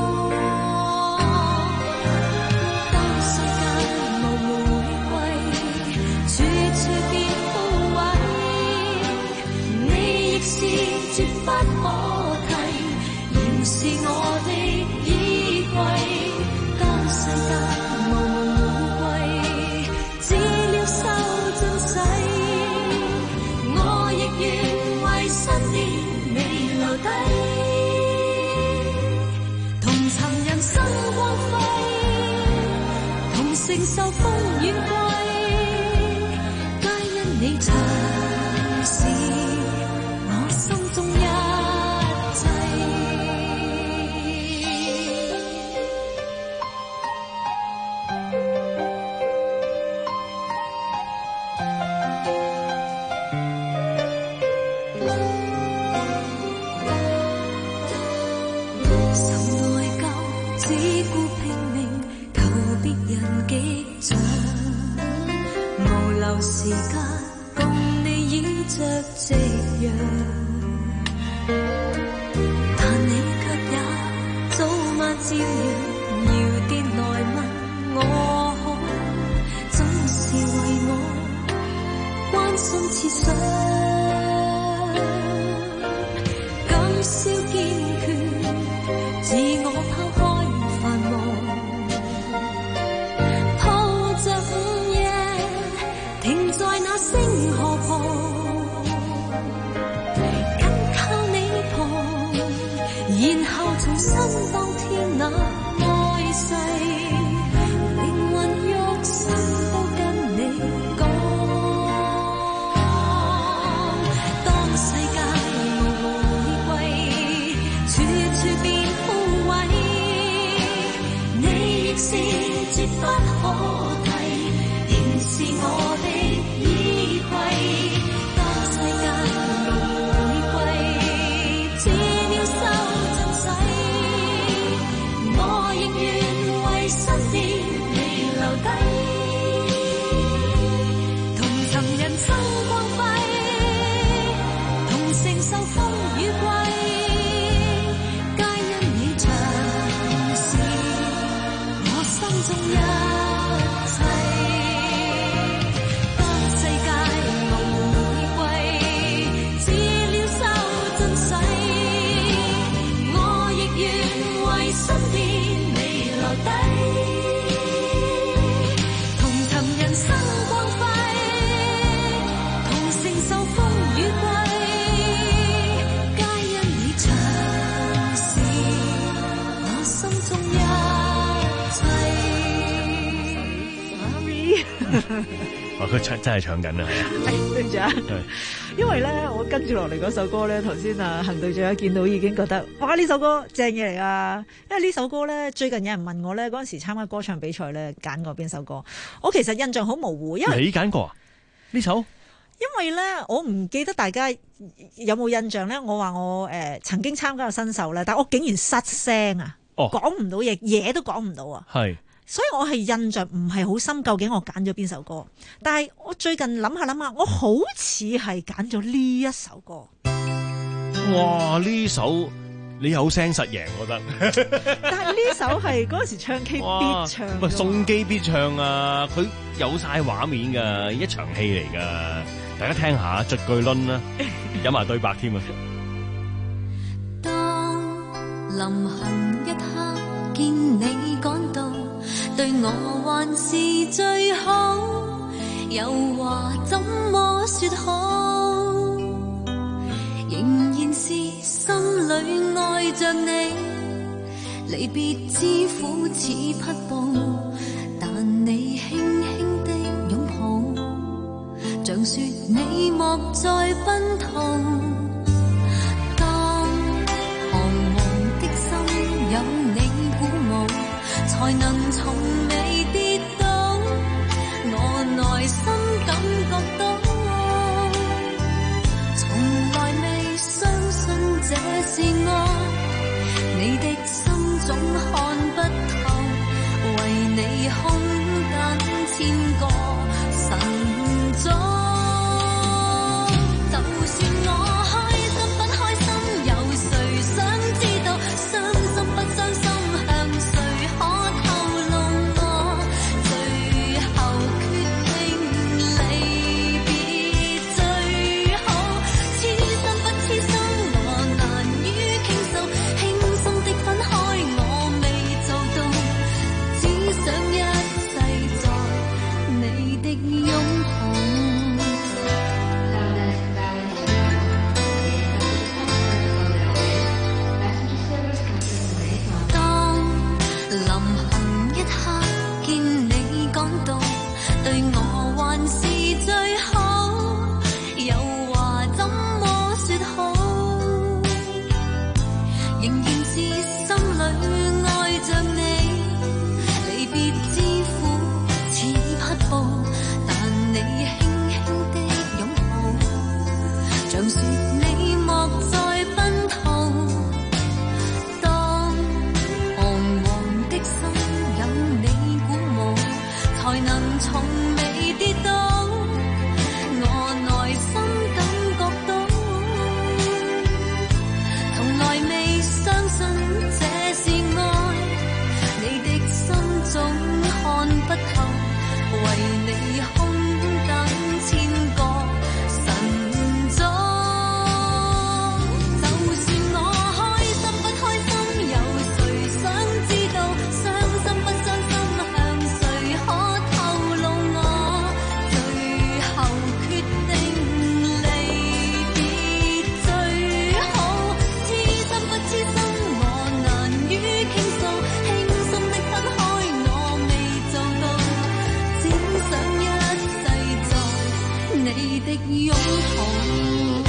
當世界無玫瑰，處處變枯萎，你亦是絕不可替，仍是我的依歸。當世界無玫瑰，只了收。我亦願為身邊未留低，同尋人生光輝，同承受風雨季，皆因你曾是我心中一時間共你倚着夕陽，但你卻也早晚照樣搖電來問我好，總是為我關心設想。今宵堅決自我拋開繁忙，在那星河旁，緊靠你旁，然後重新當天那愛世，靈魂肉身都跟你講。當世界無玫瑰，處處變枯萎，你亦是絕不可替，仍是我的。當世界無玫瑰，只哇！佢唱真係唱緊啊，係啊， 對唔住啊，因為咧我跟住落嚟嗰首歌咧，頭先啊行隊長一見到已經覺得哇呢首歌正嘢嚟啊！因為呢首歌咧最近有人問我咧嗰陣時參加歌唱比賽咧揀過邊首歌，我其實印象好模糊，因為你揀過啊呢首？ 因為咧我唔記得大家有冇印象咧，我話我誒、呃、曾經參加過新秀咧，但我竟然失聲啊，講唔到嘢，嘢都講唔到啊，係。所以我係印象唔係好深，究竟我揀咗邊首歌？但係我最近諗下諗下，我好似係揀咗呢一首歌。 哇！呢首你有聲實贏，我覺得。 但係呢首係嗰陣時唱 K 必唱。 喂，送機必唱啊！佢有晒畫面㗎，一場戲嚟㗎。大家聽下，絕句論啦，有埋對白添啊！ 當臨行一刻見你趕到，對我還是最好，又話怎麼說好？仍然是心裏愛着你，離別之苦似匹布，但你輕輕的擁抱，像說你莫再奔逃。當彷徨的心有你鼓舞，才能從未跌倒，我內心感覺到，從來未相信這是愛，你的心總看不透，為你空等千個晨早。就算我開心不開心，有誰想知道？傷心不傷心，向誰可透露我最後決定離別最好？痴心不痴心，我難於傾訴，輕鬆的分開我未做到，只想一世在你的擁抱。當臨行一刻見你趕到，對我還是最好，又話怎麼說好？仍然是心裏愛着你，離別之苦似匹布，但你輕輕的擁抱，像說你莫再奔逃。當彷徨的心有你鼓舞，才能從未跌倒，我內心感覺到，從來未相信這是愛，你的心總看不透，為你空等千個晨早。就算我開心不開心，有誰想知道？傷心不傷心，向誰可透露我最後決定離別最好？痴心不痴心，我難於傾訴，輕鬆的分開我未做到，只想一世在你的擁抱。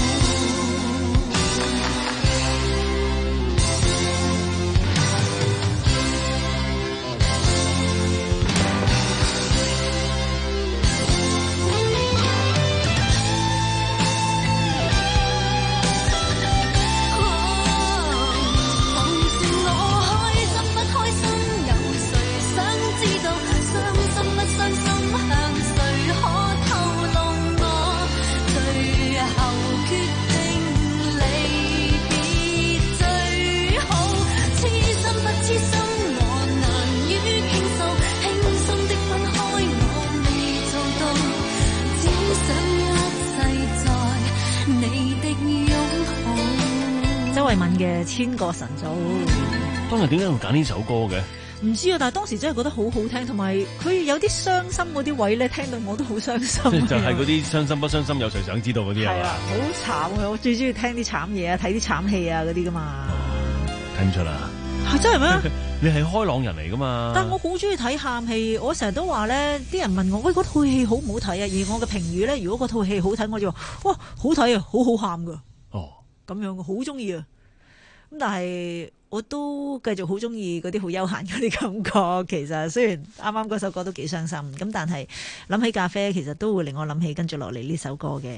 就算我開心不開心，有誰想知道？傷心不傷心，向誰可透露我最後決定離別最好？痴心不痴心，我難於傾訴，輕鬆的分開我未做到，只想一世在你的擁抱。 周慧敏嘅《千個晨早》， 當日點解會揀呢首歌嘅？ 唔知啊，但係當時真係覺得好好聽，同埋佢有啲傷心嗰啲位咧，聽到我都好傷心。 就係嗰啲傷心不傷心，有誰想知道嗰啲係嘛？ 好慘啊！我最中意聽啲慘嘢啊，睇啲慘戲啊嗰啲噶嘛。 聽唔出啦。 係真係咩？ 你係開朗人嚟噶嘛？ 但我好中意睇喊戲，我成日都話咧，啲人問我喂，嗰套戲好唔好睇啊？而我嘅評語咧，如果嗰套戲好睇，我就話哇好睇啊，好好喊噶。 哦， 咁樣我好中意啊。咁但係我都繼續好中意嗰啲好悠閒嗰啲感覺。其實雖然啱啱嗰首歌都幾傷心，咁但係諗起咖啡，其實都會令我諗起跟住落嚟呢首歌嘅。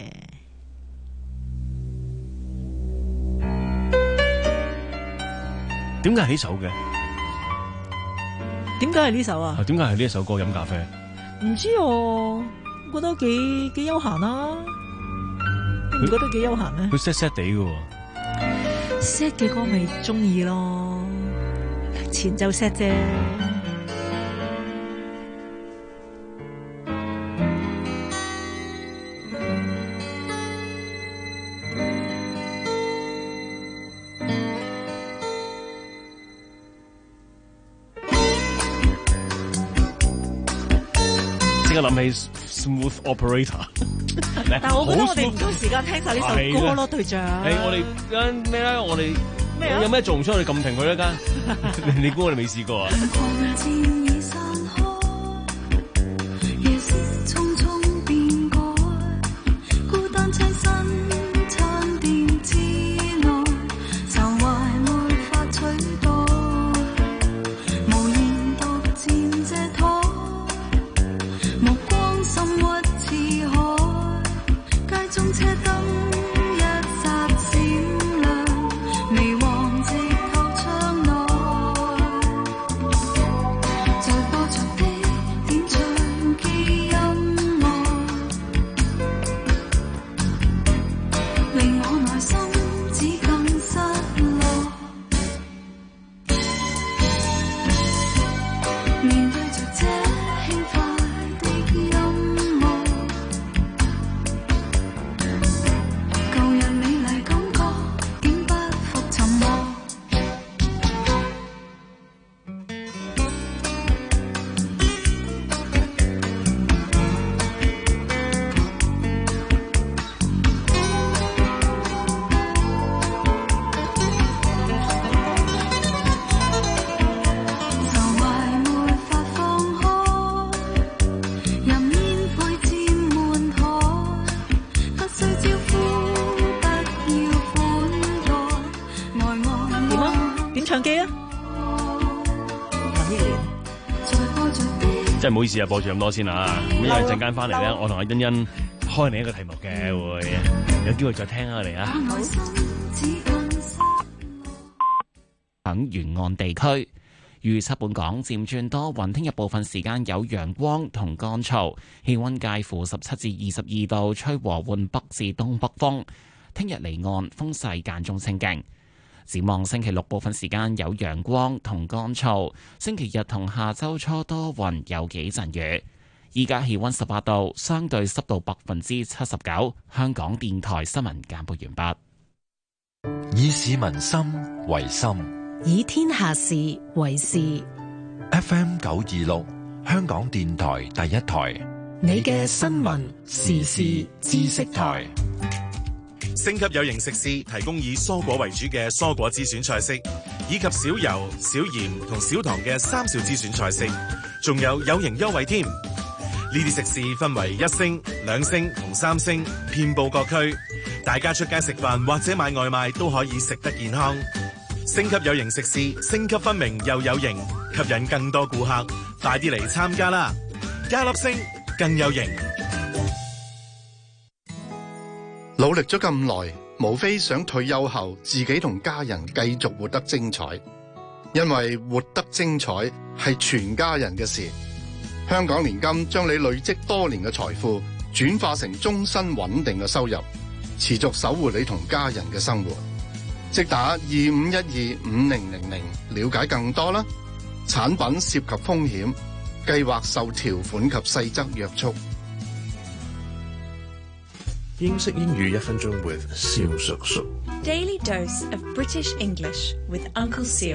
點解係呢首嘅？ 點解係呢首啊？ 點解係呢一首歌飲咖啡？ 唔知我覺得幾幾悠閒啦。你唔覺得幾悠閒咩？ 佢 sad sad 地嘅喎。 sad 嘅歌咪中意咯，前奏 sad 啫。 即刻諗起 Smooth Operator 但係我覺得我哋唔夠時間聽晒呢首歌咯，隊長。 誒，我哋間咩咧？我哋咩啊？ 有咩做唔出？我哋撳停佢咧間。你估我哋未試過啊？真係唔好意思啊，播住咁多先啊！咁因為陣間翻嚟咧，我同阿欣欣開另一個題目嘅，會有機會再聽下我哋啊。 響沿岸地區預測本港漸轉多雲，聽日部分時間有陽光同乾燥，氣溫介乎十七至二十二度，吹和緩北至東北風。聽日離岸風勢間中清勁。展望星期六部分時間有陽光同乾燥，星期日同下周初多雲有幾陣雨。依家氣溫十八度，相對濕度百分之七十九。香港電台新聞簡報完畢。以市民心為心， 以天下事為事。 F M 九二六，香港電台第一台， 你嘅新聞時事知識台。 星級有型食肆提供以蔬果為主嘅蔬果之選菜式，以及少油、少鹽同少糖嘅三少之選菜式，仲有有型優惠添。呢啲食肆分為一星、兩星同三星，遍佈各區。大家出街食飯或者買外賣都可以食得健康。星級有型食肆，星級分明又有型，吸引更多顧客。快啲嚟參加啦！加粒星更有型。 努力咗咁耐，無非想退休後自己同家人繼續活得精彩，因為活得精彩係全家人嘅事。香港年金將你累積多年嘅財富轉化成終身穩定嘅收入，持續守護你同家人嘅生活。即打二五一二五零零零了解更多啦。產品涉及風險，計劃受條款及細則約束。 英式英語一分鐘 with 蕭叔叔。 Daily dose of British English with Uncle Seal。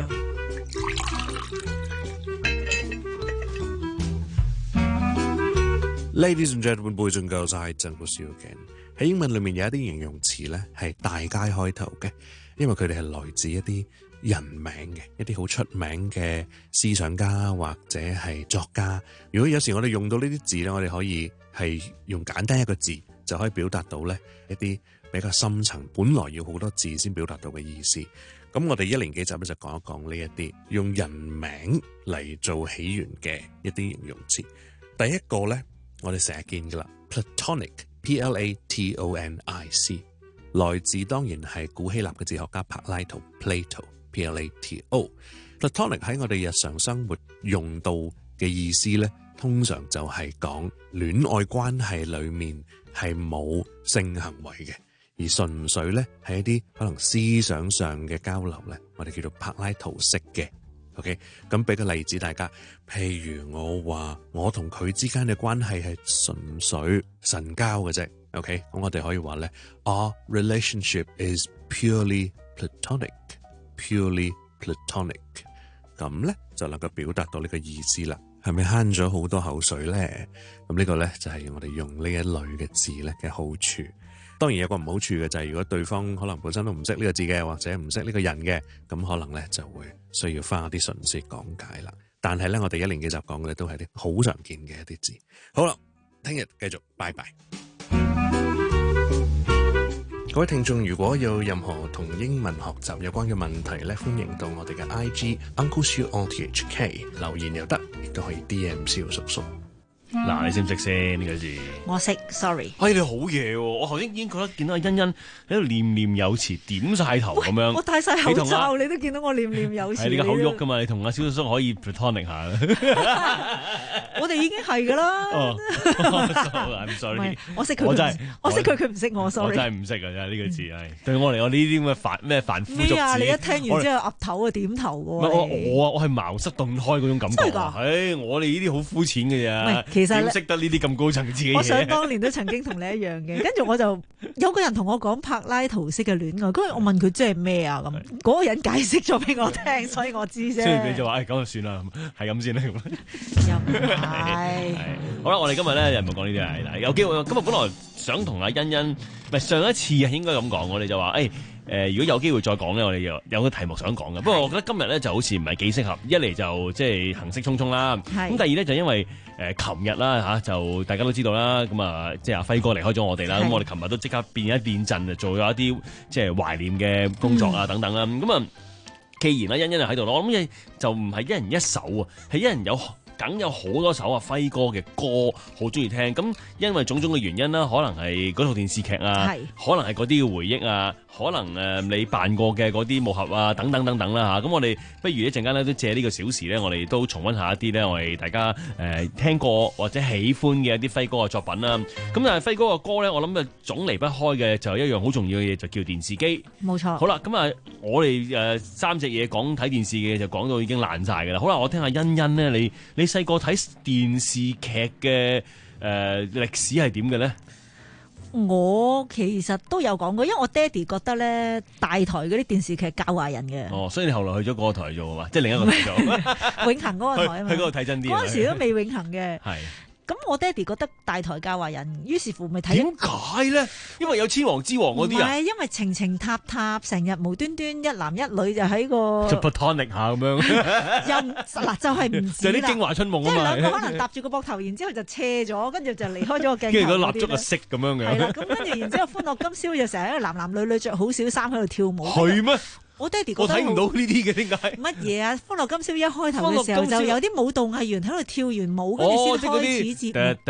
Ladies and gentlemen, boys and girls， I 係 Uncle Seal again。喺英文裏面有一啲形容詞咧係大街開頭嘅，因為佢哋係來自一啲人名嘅一啲好出名嘅思想家或者係作家。如果有時我哋用到呢啲字咧，我哋可以係用簡單一個字就可以表達到咧一啲比較深層，本來要好多字先表達到嘅意思。咁我哋一連幾集咧就講一講呢一啲用人名嚟做起源嘅一啲形容詞。第一個咧，我哋成日見噶啦 ，Platonic，P L A T O N I C， 來自當然係古希臘嘅哲學家柏拉圖 Plato，P L A T O。Platonic 喺我哋日常生活用到嘅意思咧，通常就係講戀愛關係裡面係冇性行為嘅。而純粹咧係一啲可能思想上嘅交流咧，我哋叫做柏拉圖式嘅。OK， 咁俾個例子大家，譬如我話我同佢之間嘅關係係純粹神交嘅啫。OK， 咁我哋可以話咧 ，Our relationship is purely platonic，purely platonic。咁咧就能夠表達到呢個意思啦。係咪慳咗好多口水咧？咁呢個咧就係我哋用呢一類嘅字咧嘅好處。當然有個唔好處嘅就係如果對方可能本身都唔識呢個字嘅，或者唔識呢個人嘅，咁可能咧就會需要花啲唇舌講解啦。但係咧，我哋一連幾集講嘅都係啲好常見嘅一啲字。好啦，聽日繼續，拜拜。各位聽眾，如果有任何同英文學習有關嘅問題咧，歡迎到我哋嘅 I G Uncle Siu on T H K 留言又得，亦都可以 D M 蕭叔叔。 嗱，你識唔識先呢個字？ 我識 ，sorry。 哎，你好嘢喎！我頭先已經覺得見到阿欣欣喺度念念有詞，點晒頭咁樣。 我戴晒口罩，你都見到我念念有詞。 係你個口喐噶嘛？你同阿蕭叔叔可以 platonic 下啦。 我哋已經係噶啦。 哦 I'm sorry， 我識佢，我真係我識佢，佢唔識我 ，sorry。 我真係唔識啊！真係呢個字係對我嚟講呢啲咁嘅凡咩凡夫俗子。 咩啊？你一聽完之後岌頭啊，點頭噶喎。 我我啊，我係茅塞頓開嗰種感覺。真係㗎？係我哋呢啲好膚淺嘅啫。 其實點識得呢啲咁高層次嘅嘢？ 我想當年都曾經同你一樣嘅，跟住我就有個人同我講柏拉圖式嘅戀愛，跟住我問佢即係咩啊咁，嗰個人解釋咗俾我聽，所以我知啫。 所以你就話誒咁就算啦，係咁先啦。 又唔係。 好啦，我哋今日咧又唔講呢啲啊，嗱有機會今日本來想同阿欣欣，唔係上一次啊應該咁講，我哋就話誒。誒，如果有機會再講咧，我哋有有個題目想講嘅。不過我覺得今日咧就好似唔係幾適合，一嚟就即係行色匆匆啦。咁第二咧就因為誒琴日啦嚇，就大家都知道啦。咁啊，即係阿輝哥離開咗我哋啦。咁我哋琴日都即刻變一變陣，就做咗一啲即係懷念嘅工作啊、嗯、等等啦。咁啊，既然阿欣欣就喺度咯，我諗嘢就唔係一人一首啊，係一人有。梗有好多首啊，輝哥嘅歌好中意聽，咁因為種種嘅原因啦，可能係嗰套電視劇啊，可能係嗰啲嘅回憶啊，可能誒你扮過嘅嗰啲武俠啊，等等等等啦嚇。咁我哋不如一陣間咧都借呢個小時咧，我哋都重溫下一啲咧，我哋大家誒、呃、聽過或者喜歡嘅一啲輝哥嘅作品啦。咁但係輝哥嘅歌咧，我諗啊總離不開嘅就係一樣好重要嘅嘢，就叫電視機。冇錯。好啦，咁啊我哋誒三隻嘢講睇電視嘅就講到已經爛晒㗎啦。好啦，我聽下欣欣咧，你你。細個睇電視劇嘅誒歷史係點嘅咧？ 我其實都有講過，因為我爹哋覺得咧大台嗰啲電視劇教壞人嘅。 哦，所以你後來去咗嗰個台做啊嘛，即係另一個台做。 永恆嗰個台啊嘛， 去嗰度睇真啲。 嗰陣時都未永恆嘅。 係。 咁我爹哋覺得大台教壞人，於是乎咪睇。 點解咧？因為有千王之王嗰啲啊。唔係， 因為情情塔塔，成日無端端一男一女就喺個。 就 platonic 下咁樣。 又嗱就係唔止啦。 就啲京華春夢啊嘛。 即係兩個可能搭住個膊頭，然之後就斜咗，跟住就離開咗個鏡頭。 跟住個蠟燭個色咁樣嘅。 係啦，咁跟住然之後歡樂今宵就成日喺度男男女女着好少衫喺度跳舞。 係咩？ 我爹哋覺得我睇唔到呢啲嘅，點解？ 乜嘢啊？歡樂今宵一開頭嘅時候就有啲舞蹈藝員喺度跳完舞，跟住先開始節目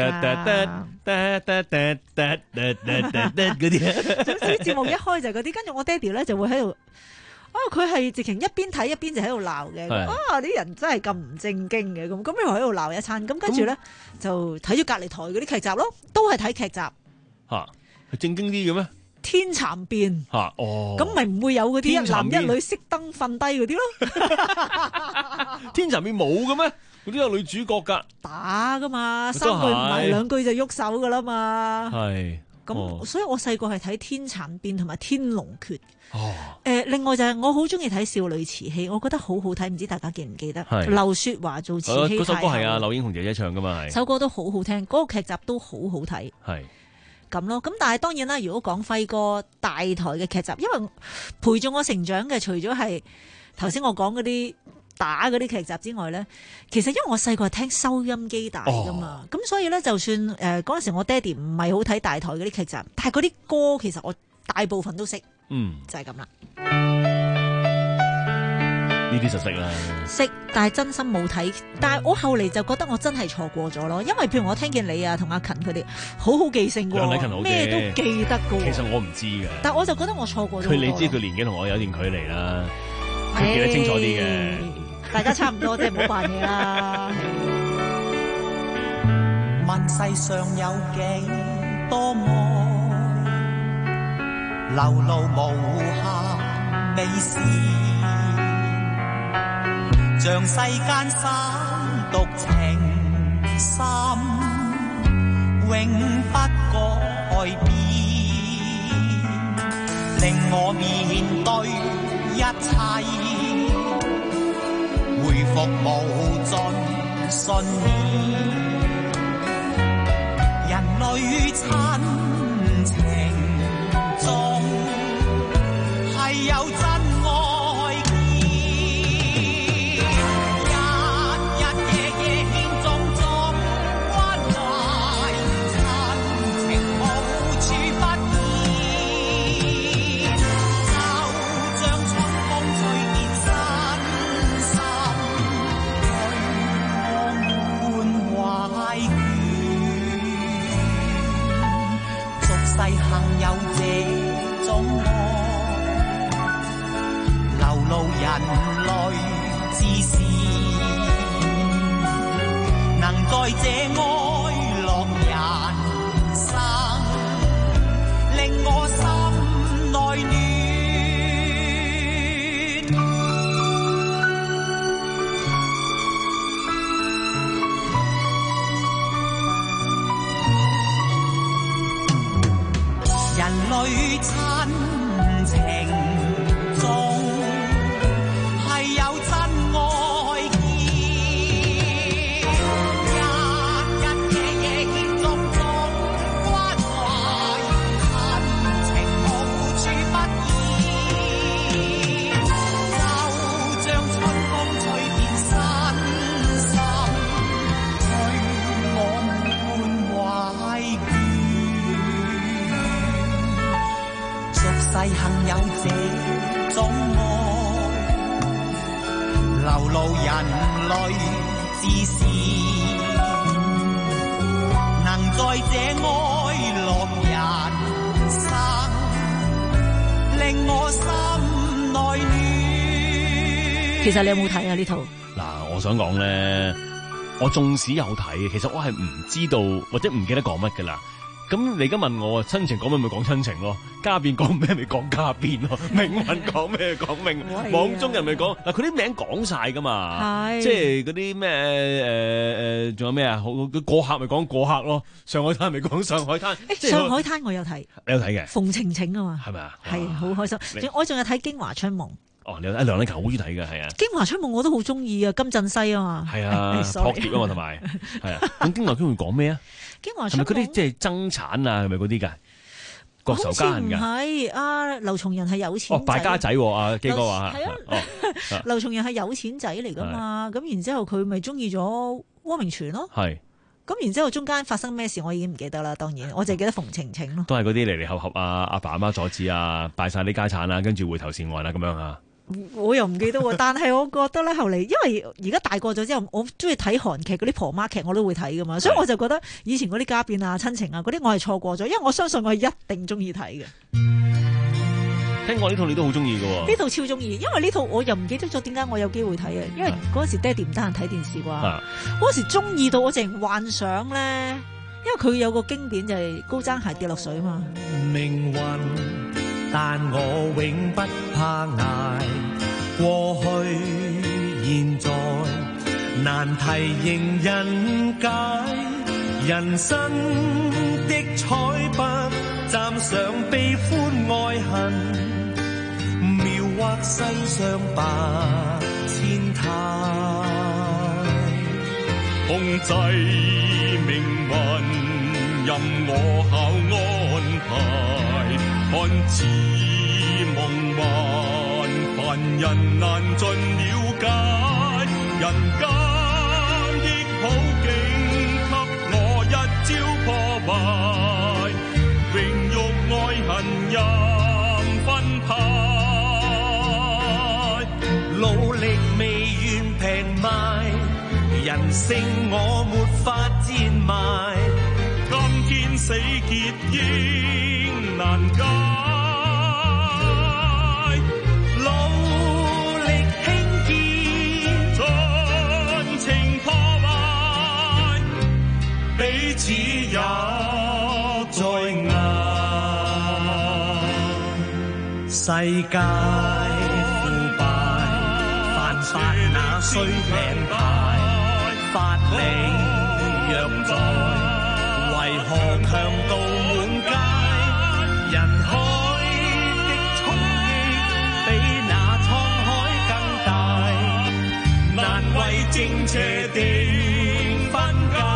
嗰啲。總之節目一開就嗰啲，跟住我爹哋咧就會喺度。啊！佢係直情一邊睇一邊就喺度鬧嘅。啊！啲人真係咁唔正經嘅咁，咁又喺度鬧一餐。咁跟住咧就睇咗隔離台嗰啲劇集咯，都係睇劇集。嚇係正經啲嘅咩？ 天蠶變嚇哦， 咁咪唔會有嗰啲一男一女熄燈瞓低嗰啲咯。 天蠶變冇嘅咩？嗰啲有女主角㗎， 打㗎嘛，三句唔係兩句就喐手㗎啦嘛。係咁，哦、所以我細個係睇天蠶變同埋天龍訣。哦，誒、呃，另外就係我好中意睇少女瓷器，我覺得好好睇，唔知大家記唔記得？劉雪華做瓷器，嗰首歌係啊，柳英紅姐姐唱㗎嘛，係。 首歌都好好聽，嗰、那個劇集都好好睇。係。咁咯，咁但係當然啦，如果講輝哥大台嘅劇集，因為陪住我成長嘅，除咗係頭先我講嗰啲打嗰啲劇集之外咧，其實因為我細個係聽收音機大噶嘛，咁、哦、所以咧就算誒嗰陣時我爹哋唔係好睇大台嗰啲劇集，但係嗰啲歌其實我大部分都識，嗯，就係咁啦。 呢啲就識啦， 識，但係真心冇睇。但係我後嚟就覺得我真係錯過咗咯，因為譬如我聽見你啊同阿勤佢哋好好記性喎，咩都記得㗎喎。 其實我唔知嘅， 但係我就覺得我錯過咗。 佢你知佢年紀同我有一段距離啦，佢記得清楚啲嘅。 大家差唔多，即係唔好扮嘢啦。 問世上有幾多愛，流露無限美事。像世間三毒情深，永不改變，令我面對一切，回復無盡信念。人類親情中係有真幸有這種愛，流露人類之事，能在這愛樂人生，令我心內暖。人類親情中係有真愛見，日日夜夜獻種種關懷，親情無處不見，就像春風吹遍身心，對我滿懷眷。世幸有這種愛，流露人類之事，能在這愛樂人生，令我心內暖。 其實你有冇睇啊呢套？ 嗱，我想講咧，我縱使有睇，其實我係唔知道或者唔記得講乜噶啦。咁你而家問我親情講咩咪講親情咯，家變講咩咪講家變咯，命運講咩講命，網中人咪講嗱，佢啲名講晒噶嘛，即係嗰啲咩誒誒，仲有咩啊？過客咪講過客咯，上海灘咪講上海灘。 誒，上海灘我有睇， 你有睇嘅？馮程程啊嘛， 係咪啊？ 係好開心，我仲有睇《京華春夢》。 哦，你阿梁禮勤好中意睇嘅，係啊，《 京華春夢》我都好中意啊，金振西啊嘛， 係啊，托碟啊嘛，同埋係啊。咁京華春夢講咩啊？京華春夢係咪嗰啲即係爭產啊？係咪嗰啲㗎？國仇家恨㗎？係啊，劉松仁係有錢。哦，敗家仔喎，阿基哥話係啊， 劉松仁係有錢仔嚟㗎嘛，咁然之後佢咪中意咗汪明荃咯。係。咁然之後中間發生咩事我已經唔記得啦，當然我就記得馮程程咯。 都係嗰啲離離合合啊，阿爸阿媽阻止啊，敗晒啲家產啊，跟住回頭是岸啊咁樣啊。 我又唔記得喎，但係我覺得咧後嚟，因為而家大個咗之後，我中意睇韓劇嗰啲婆媽劇，我都會睇噶嘛，所以我就覺得以前嗰啲家變啊、親情啊嗰啲，我係錯過咗，因為我相信我係一定中意睇嘅。 聽講呢套你都好中意嘅喎？ 呢套超中意，因為呢套我又唔記得咗點解我有機會睇嘅，因為嗰陣時爹哋唔得閒睇電視啩，嗰時中意到我淨幻想咧，因為佢有個經典就係高踭鞋跌落水嘛。 命運但我永不怕捱，過去現在難題迎人解，人生的彩筆蘸上悲歡愛恨，描畫世上百千態，控制命運任我巧安排，看似夢幻，凡文人難盡了解，人間的好景給我一朝破壞，榮辱愛恨任分派， 努力未願平賣，人性我沒法賤賣， 今天死結應難解， 努力興建盡情破壞，彼此也在捱， 世界腐敗，犯法那需名牌，法理若在，為何強盜滿街？人海的衝擊比那滄海更大，難為正邪定分界。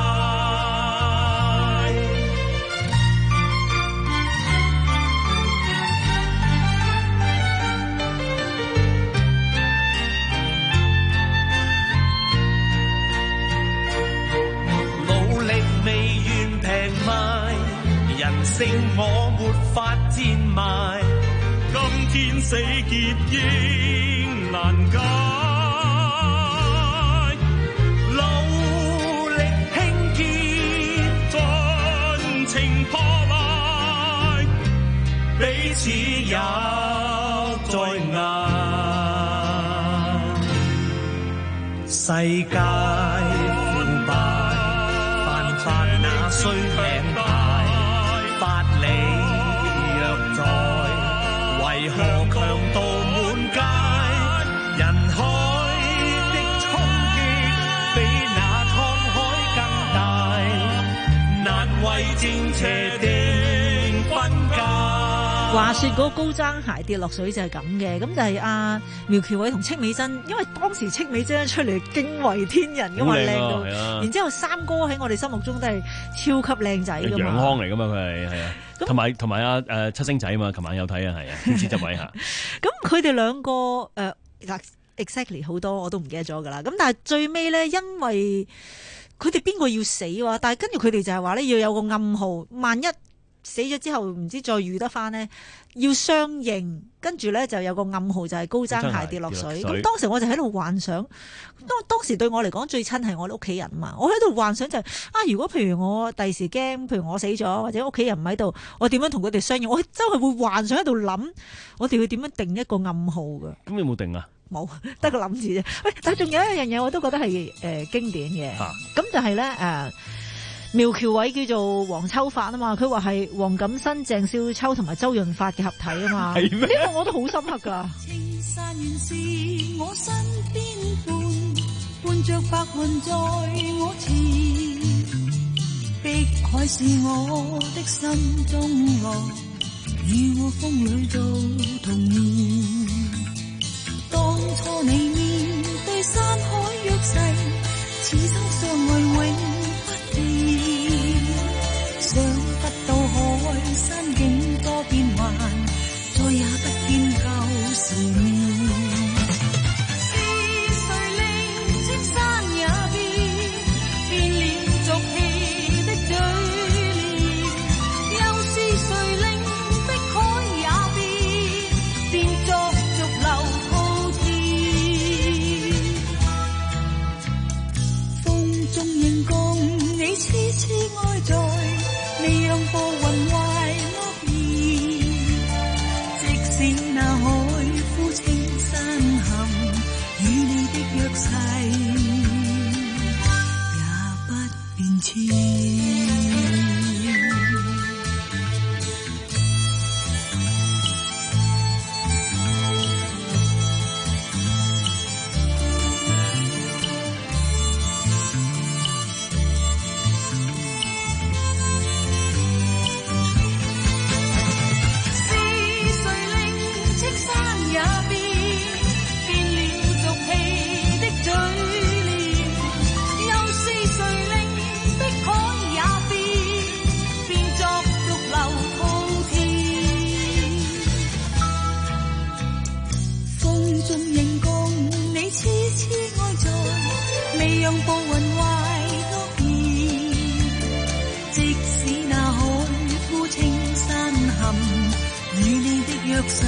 人性我沒法賤賣， 今天死結應難解， 努力興建盡情破壞，彼此也在捱， 世界腐敗，犯法那需名牌，法理若在，為何強盜滿街？人海的衝擊比那滄海更大，難為正邪定分界。 話說嗰個高踭鞋跌落水就係咁嘅，咁就係阿苗僑偉同戚美珍，因為當時戚美珍出嚟驚為天人噶嘛，靚到， 啊、 然之後三哥喺我哋心目中都係超級靚仔噶嘛， 楊康嚟噶嘛佢係係啊，同埋同埋阿誒七星仔啊嘛，琴晚有睇啊係啊，天使執位下。 咁佢哋兩個誒嗱、呃、exactly 好多我都唔記得咗噶啦，咁但係最尾咧，因為佢哋邊個要死喎？但係跟住佢哋就係話咧要有個暗號，萬一死咗之後唔知再遇得翻呢，要相認，跟住呢就有個暗號就係高踭鞋跌落水。咁當時我就喺度幻想，當當時對我嚟講最親係我哋屋企人嘛。我喺度幻想就係、是、啊，如果譬如我第時驚，譬如我死咗或者屋企人唔喺度，我點樣同佢哋相認？我真係會幻想喺度諗，我哋會點樣定一個暗號㗎？ 咁你有冇定啊？ 冇，得個諗字啫。喂，但係仲有一樣嘢我都覺得係誒、呃、經典嘅，咁、啊、就係呢。誒、呃。苗僑偉叫做黃秋發啊嘛，佢話係黃錦燊、鄭少秋同埋周潤發嘅合體啊嘛，呢個我都好深刻噶。 青山原是我身邊伴，伴着白雲在我前，碧海是我的心中樂，雨和風裏做童年。當初你面對山海若誓，此生相愛永不變。想不到海山景多變幻，再也不見舊時面。是誰令青山也變，變了俗氣的嘴臉？又是誰令碧海也變，變作俗流滔天？風中仍共你痴痴愛在，你讓步雲壞惡言，即使那海枯青山含，與你的約誓也不變遷。也變，變了俗氣的嘴像步雲懷惡意，即使那海枯青山陷，與你的約誓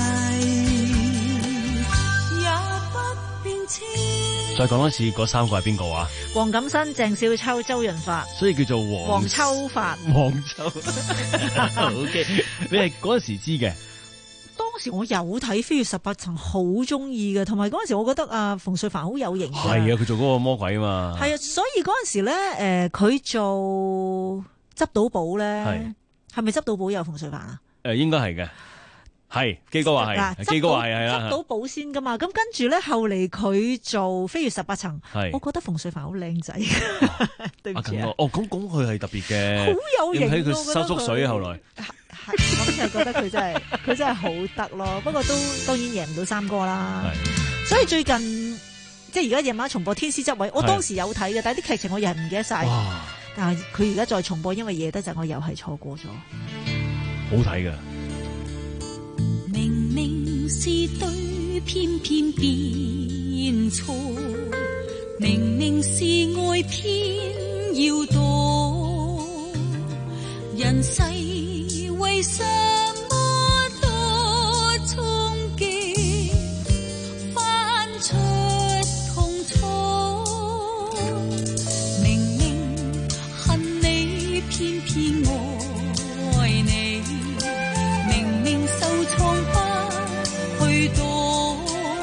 也不變遷。 再講多次，嗰三個係邊個啊？ 黃錦新、鄭少秋、周潤發， 所以叫做黃黃秋發。 黃秋，O K， 你係嗰陣時知嘅？ 當時我有睇《飛越十八層》，好中意嘅，同埋嗰陣時我覺得啊，馮淬帆好有型嘅。 係啊，佢做嗰個魔鬼啊嘛。 係啊，所以嗰陣時咧，誒、呃，佢做執到寶咧，係咪執到寶有馮淬帆啊？ 誒、呃，應該係嘅。係基哥話係，基哥話係係啦， 執到寶先噶嘛。咁跟住咧，後嚟佢做《飛越十八層》，我覺得馮淬帆好靚仔。對唔住啊！ 哦，咁咁佢係特別嘅， 好有型。 睇佢收縮水後來， 係咁就覺得佢真係佢真係好得咯。不過都當然贏唔到三哥啦。所以最近即係而家夜晚重播《天師執位》，我當時有睇嘅，但係啲劇情我又係唔記得晒。但係佢而家再重播，因為夜得陣，我又係錯過咗。 好睇㗎。 明明是對，偏偏變錯；明明是愛，偏要躲。人世為什麼多衝擊，翻出痛楚？明明恨你，偏偏愛你。明明受創不去躲，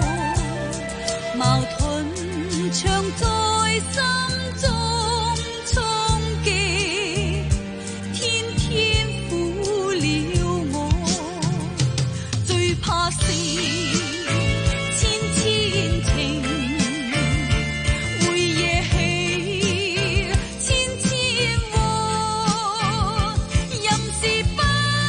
矛盾長在心中衝擊，天天苦了我。最怕是千千情會惹起千千禍，任是不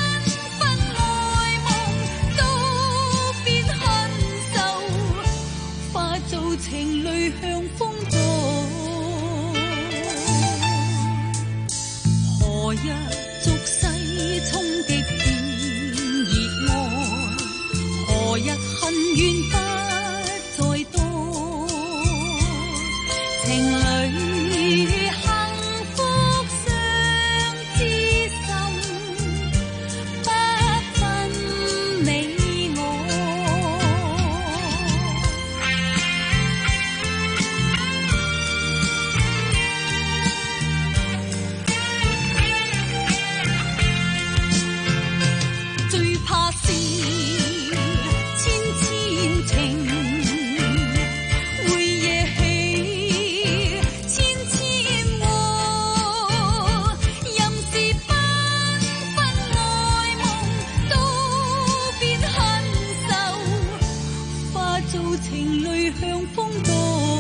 情淚向風墮，何日俗世衝擊變熱愛，何日恨怨不再多，情侶幸福相知心，不分你我。情淚向風墮，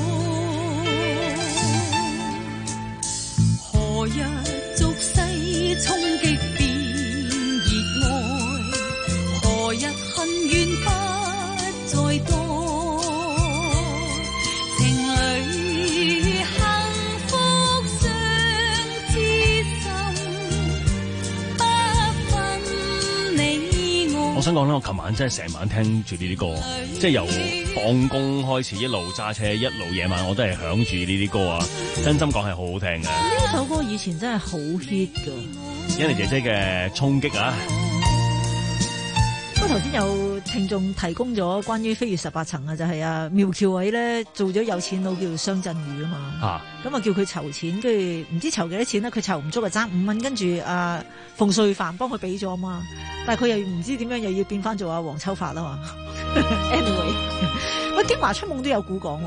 何日俗世衝擊變熱愛，何日恨怨不再多，情侶幸福相知心，不分你我。 我想講咧，我琴晚真係成晚聽住呢啲歌，即係由放工開始一路揸車，一路夜晚我都係響住呢啲歌啊！真心講係好好聽嘅。 呢首歌以前真係好 hit 噶， 欣妮姐姐嘅衝擊啊！ 不過頭先有聽眾提供咗關於飛越十八層啊，就係啊苗僑偉咧做咗有錢佬叫做雙振宇啊嘛，咁啊叫佢籌錢，跟住唔知籌幾多錢啦，佢籌唔足啊爭五蚊，跟住啊馮淬帆幫佢俾咗啊嘛，但係佢又唔知點樣又要變翻做阿黃秋發啊嘛。anyway， 喂，京華出夢都有古講喎。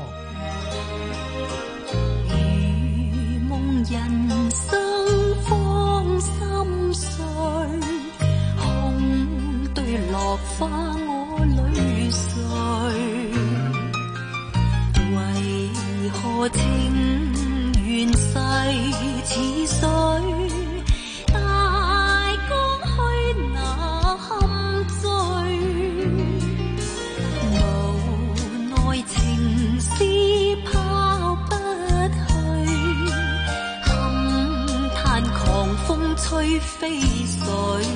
如夢人生方心碎，空對落花我淚垂，為何情緣逝似水？大江去那堪醉，無奈情絲拋不去，堪嘆狂風吹飛水。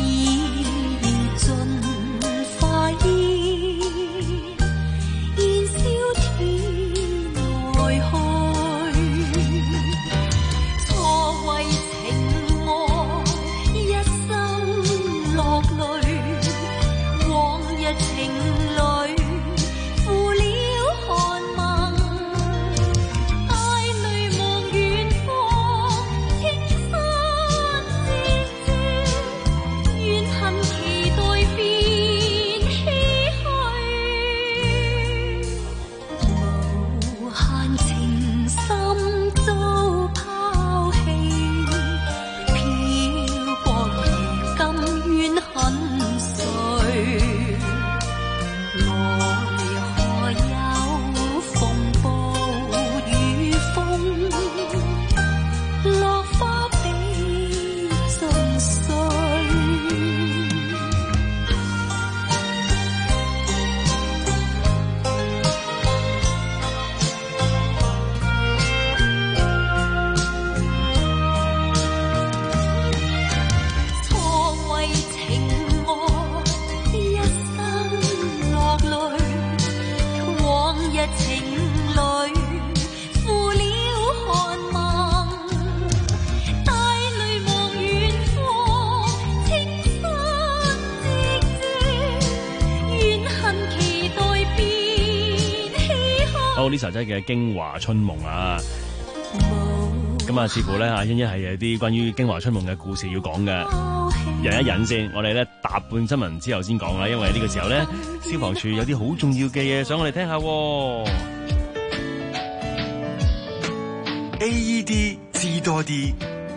現情侶負了寒盟，帶淚望遠方，青山寂寂，怨恨期待變唏噓。 好，呢首真係嘅《京華春夢》啊！咁啊，似乎咧阿欣欣係有啲關於《京華春夢》嘅故事要講嘅。忍一忍先，我哋咧搭半新聞之後先講啦，因為呢個時候咧，消防處有啲好重要嘅嘢想我哋聽下。 A E D 知多啲。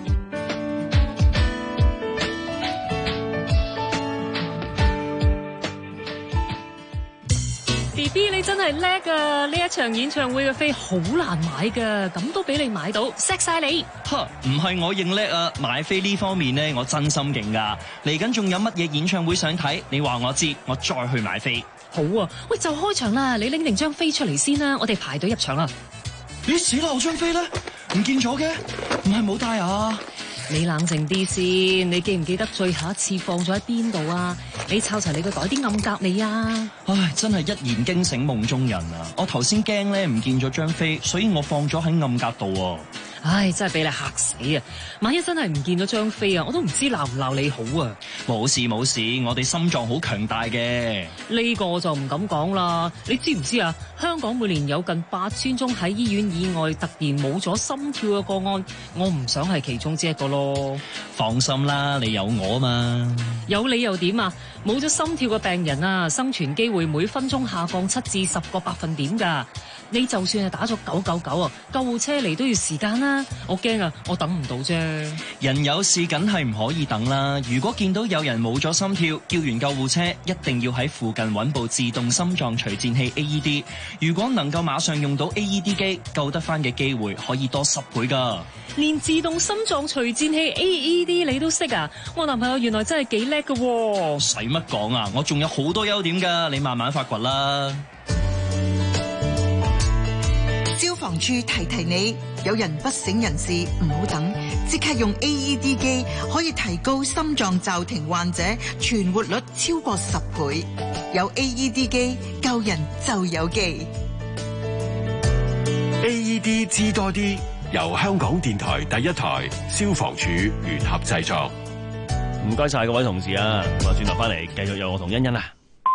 B B 你真係叻啊！呢一場演唱會嘅飛好難買噶，咁都俾你買到，錫晒你。 哈，唔係我認叻啊！買飛呢方面呢，我真心勁噶。嚟緊仲有乜嘢演唱會想睇？你話我知，我再去買飛。 好啊，喂，就開場啦，你拎定張飛出嚟先啦，我哋排隊入場啦。 咦，死啦！我張飛咧唔見咗嘅，唔係冇帶啊？ 你冷靜啲先，你記唔記得最後一次放咗喺邊度啊？你抄齊你個袋啲暗格未啊？ 唉，真係一言驚醒夢中人啊！我頭先驚咧唔見咗張飛，所以我放咗喺暗格度喎。 唉，真係俾你嚇死啊！萬一真係唔見咗張飛啊，我都唔知鬧唔鬧你好啊！ 冇事冇事，我哋心臟好強大嘅。 呢個我就唔敢講啦。你知唔知啊？香港每年有近八千宗喺醫院以外突然冇咗心跳嘅個案，我唔想係其中之一個咯。 放心啦，你有我嘛。 有你又點啊？冇咗心跳嘅病人啊，生存機會每分鐘下降七至十個百分點㗎。你就算係打咗九九九啊，救護車嚟都要時間啦。我驚啊，我等唔到啫。 人有事梗係唔可以等啦。如果見到有人冇咗心跳，叫完救護車，一定要喺附近揾部自動心臟除顫器 A E D。如果能夠馬上用到 A E D 機，救得翻嘅機會可以多十倍㗎。 連自動心臟除顫器 A E D 你都識啊？我男朋友原來真係幾叻㗎喎。 使乜講啊？我仲有好多優點㗎，你慢慢發掘啦。 消防處提提你，有人不省人事，唔好等，即刻用 A E D 機，可以提高心臟驟停患者存活率超過十倍。有 A E D 機，救人就有機。 A E D 知多啲，由香港電台第一台消防處聯合製作。 唔該晒各位同事啊！咁啊，轉頭翻嚟繼續有我同欣欣啊。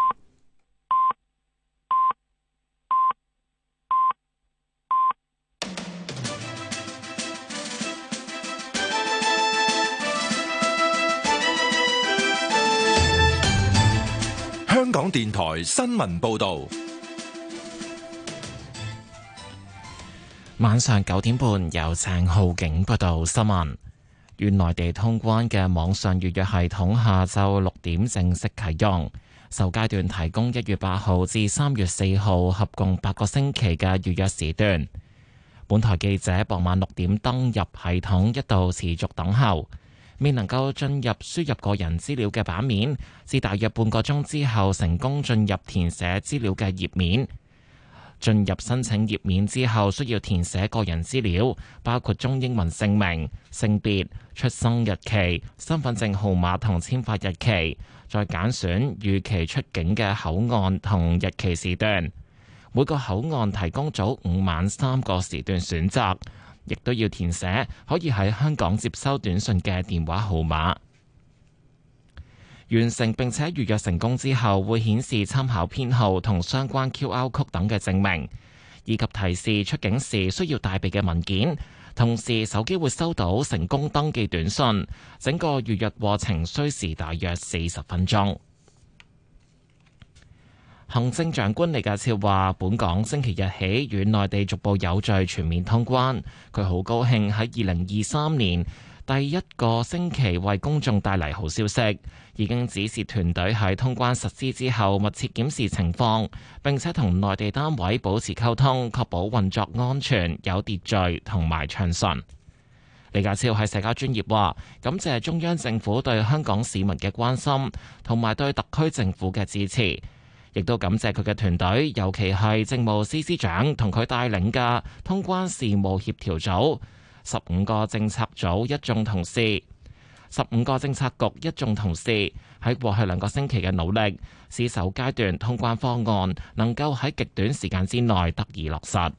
香港電台新聞報道， 晚上九點半由鄭浩景報道新聞。與內地通關嘅網上預約系統下晝六點正式啟用，首階段提供一月八號至三月四號合共八個星期嘅預約時段。本台記者傍晚六點登入系統，一度持續等候。未能夠進入輸入個人資料嘅版面，至大約半個鐘之後成功進入填寫資料嘅頁面。進入申請頁面之後，需要填寫個人資料，包括中英文姓名、性別、出生日期、身份證號碼同簽發日期，再揀選預期出境嘅口岸同日期時段。每個口岸提供早午晚三個時段選擇。亦都要填寫可以喺香港接收短信嘅電話號碼。完成並且預約成功之後，會顯示參考編號同相關 Q R code 等嘅證明，以及提示出境時需要帶備嘅文件。同時，手機會收到成功登記短信。整個預約過程需時大約四十分鐘。行政長官李家超話，本港星期日起與內地逐步有序全面通關。佢好高興喺二零二三年第一個星期為公眾帶嚟好消息，已經指示團隊喺通關實施之後密切檢視情況，並且同內地單位保持溝通，確保運作安全、有秩序同埋暢順。李家超喺社交專頁話，感謝中央政府對香港市民嘅關心，同埋對特區政府嘅支持。亦都感謝佢嘅團隊，尤其係政務司司長同佢帶領嘅通關事務協調組、十五個政策組一眾同事。 十五個政策局一眾同事喺過去兩個星期嘅努力，使首階段通關方案能夠喺極短時間之內得以落實。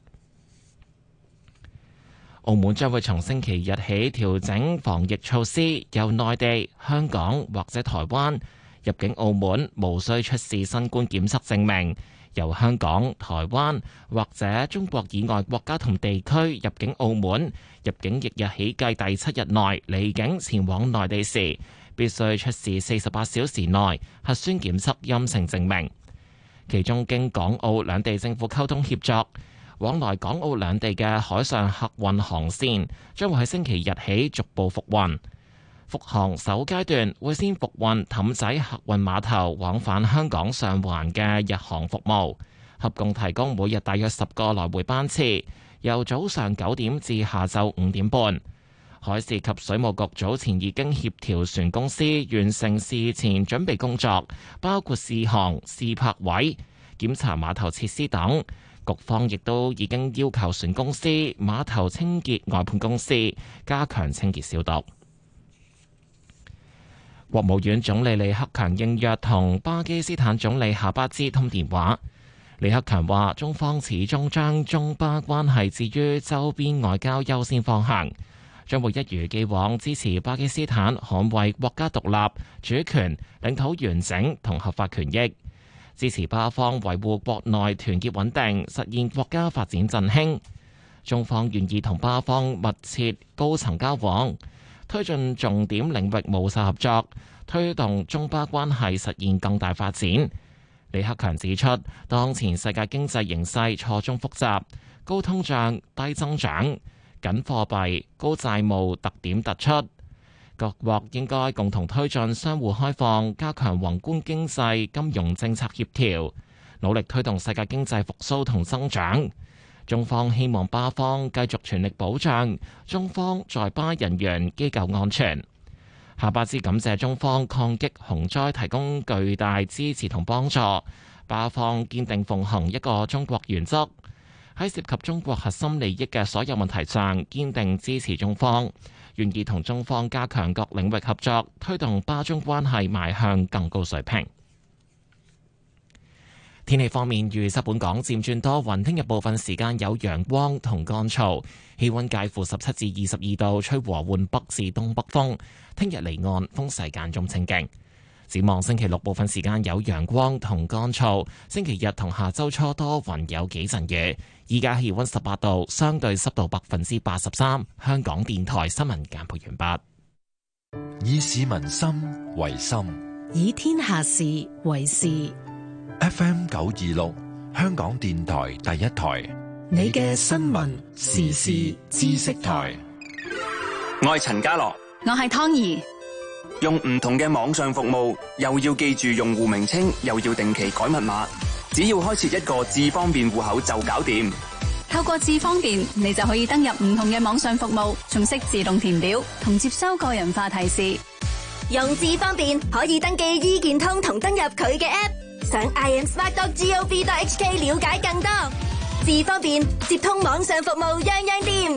澳門將會從星期日起調整防疫措施，由內地、香港或者台灣入境澳門無需出示新冠檢測證明。由香港、台灣或者中國以外國家同地區入境澳門，入境翌日起計第七日內離境前往內地時，必須出示四十八小時內核酸檢測陰性證明。其中經港澳兩地政府溝通協作，往來港澳兩地嘅海上客運航線將會喺星期日起逐步復運。復航首階段會先復運氹仔客運碼頭往返香港上環嘅日航服務，合共提供每日大約十個來回班次，由早上九點至下晝五點半。海事及水務局早前已經協調船公司完成事前準備工作，包括試航、試泊位、檢查碼頭設施等。局方亦都已經要求船公司、碼頭清潔外判公司加強清潔消毒。國務院總理李克強應約同巴基斯坦總理夏巴茲通電話。李克強話：中方始終將中巴關係置於周邊外交優先方向，將會一如既往支持巴基斯坦捍衛國家獨立、主權、領土完整同合法權益，支持巴方維護國內團結穩定，實現國家發展振興。中方願意同巴方密切高層交往，推進重點領域務實合作，推動中巴關係實現更大發展。李克強指出，當前世界經濟形勢錯綜複雜，高通脹、低增長、緊貨幣、高債務特點突出，各國應該共同推進相互開放，加強宏觀經濟金融政策協調，努力推動世界經濟復甦同增長。中方希望巴方繼續全力保障中方在巴人員機構安全。夏巴茲感謝中方抗擊洪災提供巨大支持同幫助，巴方堅定奉行一個中國原則，喺涉及中國核心利益嘅所有問題上堅定支持中方，願意同中方加強各領域合作，推動巴中關係邁向更高水平。天氣方面，預測本港漸轉多雲，聽日部分時間有陽光同乾燥，氣溫介乎十七至二十二度，吹和緩北至東北風。聽日離岸風勢間中清勁。展望星期六部分時間有陽光同乾燥，星期日同下周初多雲有幾陣雨。依家氣溫十八度，相對濕度百分之八十三。香港電台新聞簡報完畢。 以市民心為心， 以天下事為事。 F M 九二六，香港電台第一台， 你嘅新聞時事知識台。 我係陳家樂， 我係湯兒。 用唔同嘅網上服務，又要記住用戶名稱，又要定期改密碼，只要開設一個智方便戶口就搞掂。 透過智方便，你就可以登入唔同嘅網上服務，仲識自動填表同接收個人化提示。 用智方便可以登記醫健通同登入佢嘅 app。上 i am smart dot gov dot h k 了解更多。智方便接通網上服務，樣樣掂。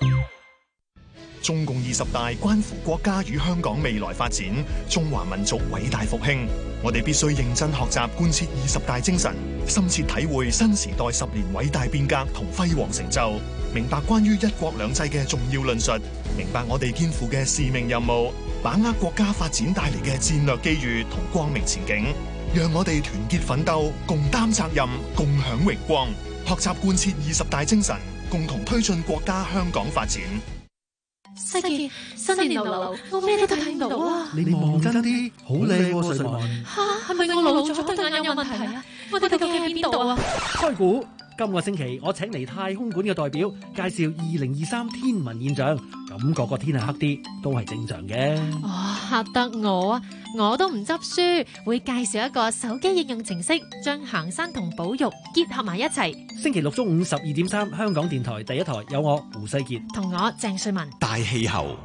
中共二十大關乎國家與香港未來發展，中華民族偉大復興。我哋必須認真學習貫徹二十大精神，深切體會新時代十年偉大變革同輝煌成就，明白關於一國兩制嘅重要論述，明白我哋肩負嘅使命任務，把握國家發展帶嚟嘅戰略機遇同光明前景。讓我哋團結奮鬥，共擔責任，共享榮光，學習貫徹二十大精神，共同推進國家香港發展。 世傑，新年流流，我咩都睇唔到啊！ 你望真啲，好靚喎，瑞文。 吓，係咪我老咗對眼有問題啊？我哋究竟喺邊度啊？ 開估，今個星期我請嚟太空館嘅代表介紹二零二三天文現象，感覺個天係黑啲，都係正常嘅。 哦，嚇得我啊！我都唔執輸，會介紹一個手機應用程式，將行山同保育結合埋一齊。 星期六中午十二點三，香港電台第一台有我胡世傑同我鄭瑞文。 大氣候。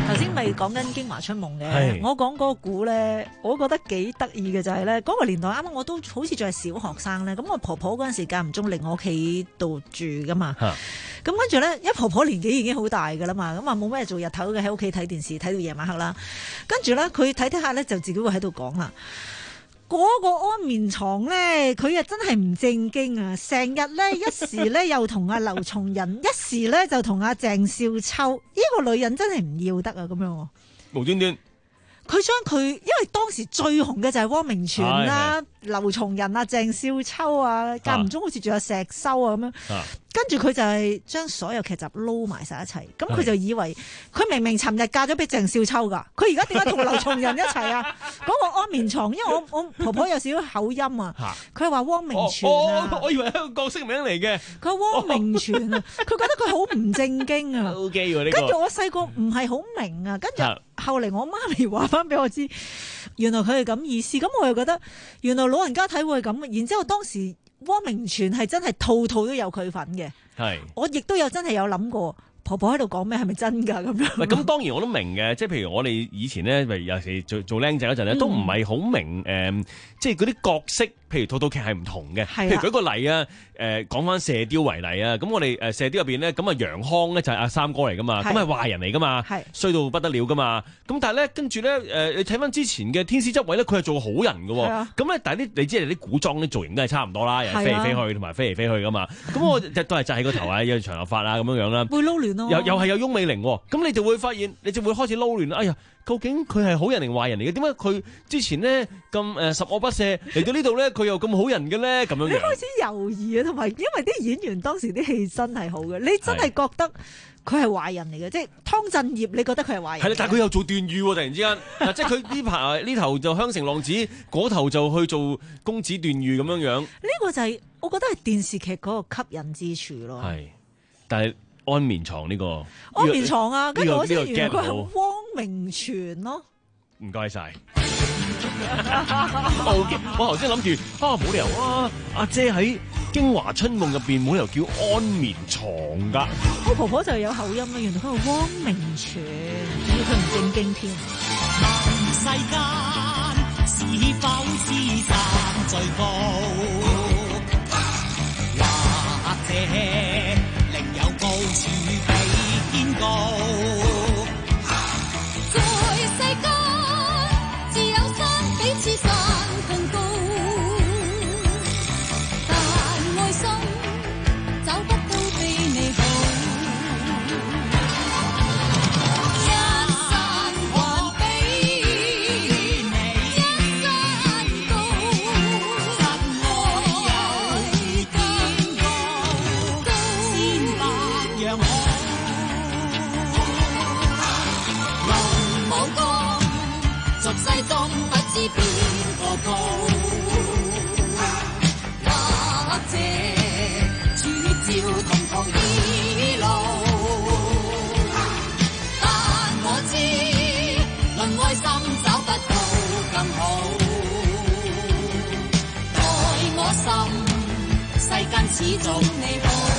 頭先咪講緊《京華春夢》嘅係， 我講嗰個故咧，我覺得幾得意嘅就係咧，嗰個年代啱啱我都好似仲係小學生咧，咁我婆婆嗰陣時間唔中嚟我屋企度住噶嘛，咁跟住咧，因為婆婆年紀已經好大噶啦嘛，咁啊冇咩做日頭嘅喺屋企睇電視睇到夜晚黑啦，跟住咧佢睇睇下咧就自己會喺度講啦。嗰個安眠床咧，佢啊真係唔正經啊！成日咧一時咧又同阿劉松仁，一時咧就同阿鄭少秋，呢、這個女人真係唔要得啊！咁樣無端端。 佢將佢，因為當時最紅嘅就係汪明荃啦、劉松仁啊、鄭少秋啊，間唔中好似仲有石修啊咁樣。跟住佢就係將所有劇集撈埋晒一齊，咁佢就以為佢明明尋日嫁咗俾鄭少秋㗎，佢而家點解同劉松仁一齊啊？嗰個安眠床，因為我我婆婆有少少口音啊，佢話汪明荃啊， 我以為係一個角色名嚟嘅。 佢話汪明荃啊，佢覺得佢好唔正經啊。 O K 喎呢個。 跟住我細個唔係好明啊，跟住後嚟我媽咪話翻俾我知，原來佢係咁意思，咁我又覺得原來老人家睇會係咁，然之後當時。汪明荃係真係套套都有佢份嘅，係我亦都有真係有諗過婆婆喺度講咩係咪真㗎咁樣？ 咁當然我都明嘅，即係譬如我哋以前咧，尤其做做僆仔嗰陣咧，都唔係好明誒、呃，即係嗰啲角色，譬如套套劇係唔同嘅。譬如舉個例啊，誒講翻射雕為例啊，咁我哋誒射雕入邊咧，咁啊楊康咧就係阿三哥嚟噶嘛，咁係壞人嚟噶嘛，衰到不得了噶嘛。咁但係咧跟住咧誒，你睇翻之前嘅天師執位咧，佢係做個好人嘅喎。咁咧但係啲你知係啲古裝啲造型都係差唔多啦，又係飛嚟飛去同埋飛嚟飛去噶嘛。咁我都係紮喺個頭啊，有長頭髮啊咁樣樣啦。 會撈亂咯。 又又係有翁美玲喎，咁你就會發現，你就會開始撈亂啦。哎呀，究竟佢係好人定壞人嚟嘅？點解佢之前咧咁誒十惡不赦，嚟到呢度咧佢又咁好人嘅咧？咁樣樣。 你開始猶豫啊，同埋因為啲演員當時啲戲真係好嘅，你真係覺得佢係壞人嚟嘅，即係湯鎮業，你覺得佢係壞人？ 係啦，但係佢又做段譽喎，突然之間，即係佢呢排呢頭就香城浪子，嗰頭就去做公子段譽咁樣樣。 呢個就係我覺得係電視劇嗰個吸引之處咯。 係，但係。安眠床呢個安眠床啊，跟住我先原來佢係汪明荃咯。 唔該晒。我頭先諗住啊，冇理由啊，阿姐喺《京華春夢》入邊冇理由叫安眠床噶。 我婆婆就有口音啦，原來佢係汪明荃，要佢唔正經添。 問世間是否知山最高，或者高處比天高， 在世間自有山比此山更高，但愛心找不到比你好。一山還比你一山高，實愛有天高，千百樣好。龍武功，俗世中不知邊個高，或者處照同途異路，但我知論愛心找不到更好，在我心世間始終你好。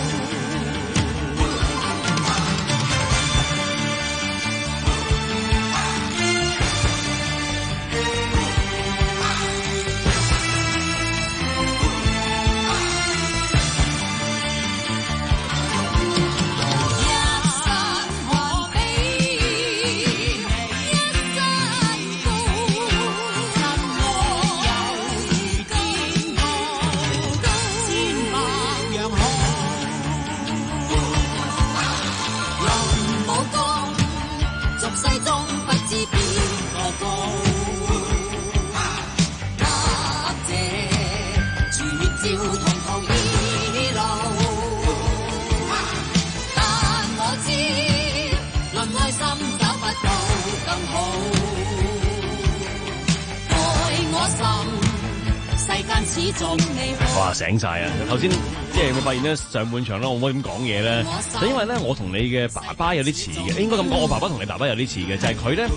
哇醒晒啊！頭先即係我發現咧上半場咧，我唔可以咁講嘢咧，就因為咧我同你嘅爸爸有啲似嘅，應該咁講，我爸爸同你爸爸有啲似嘅，就係佢咧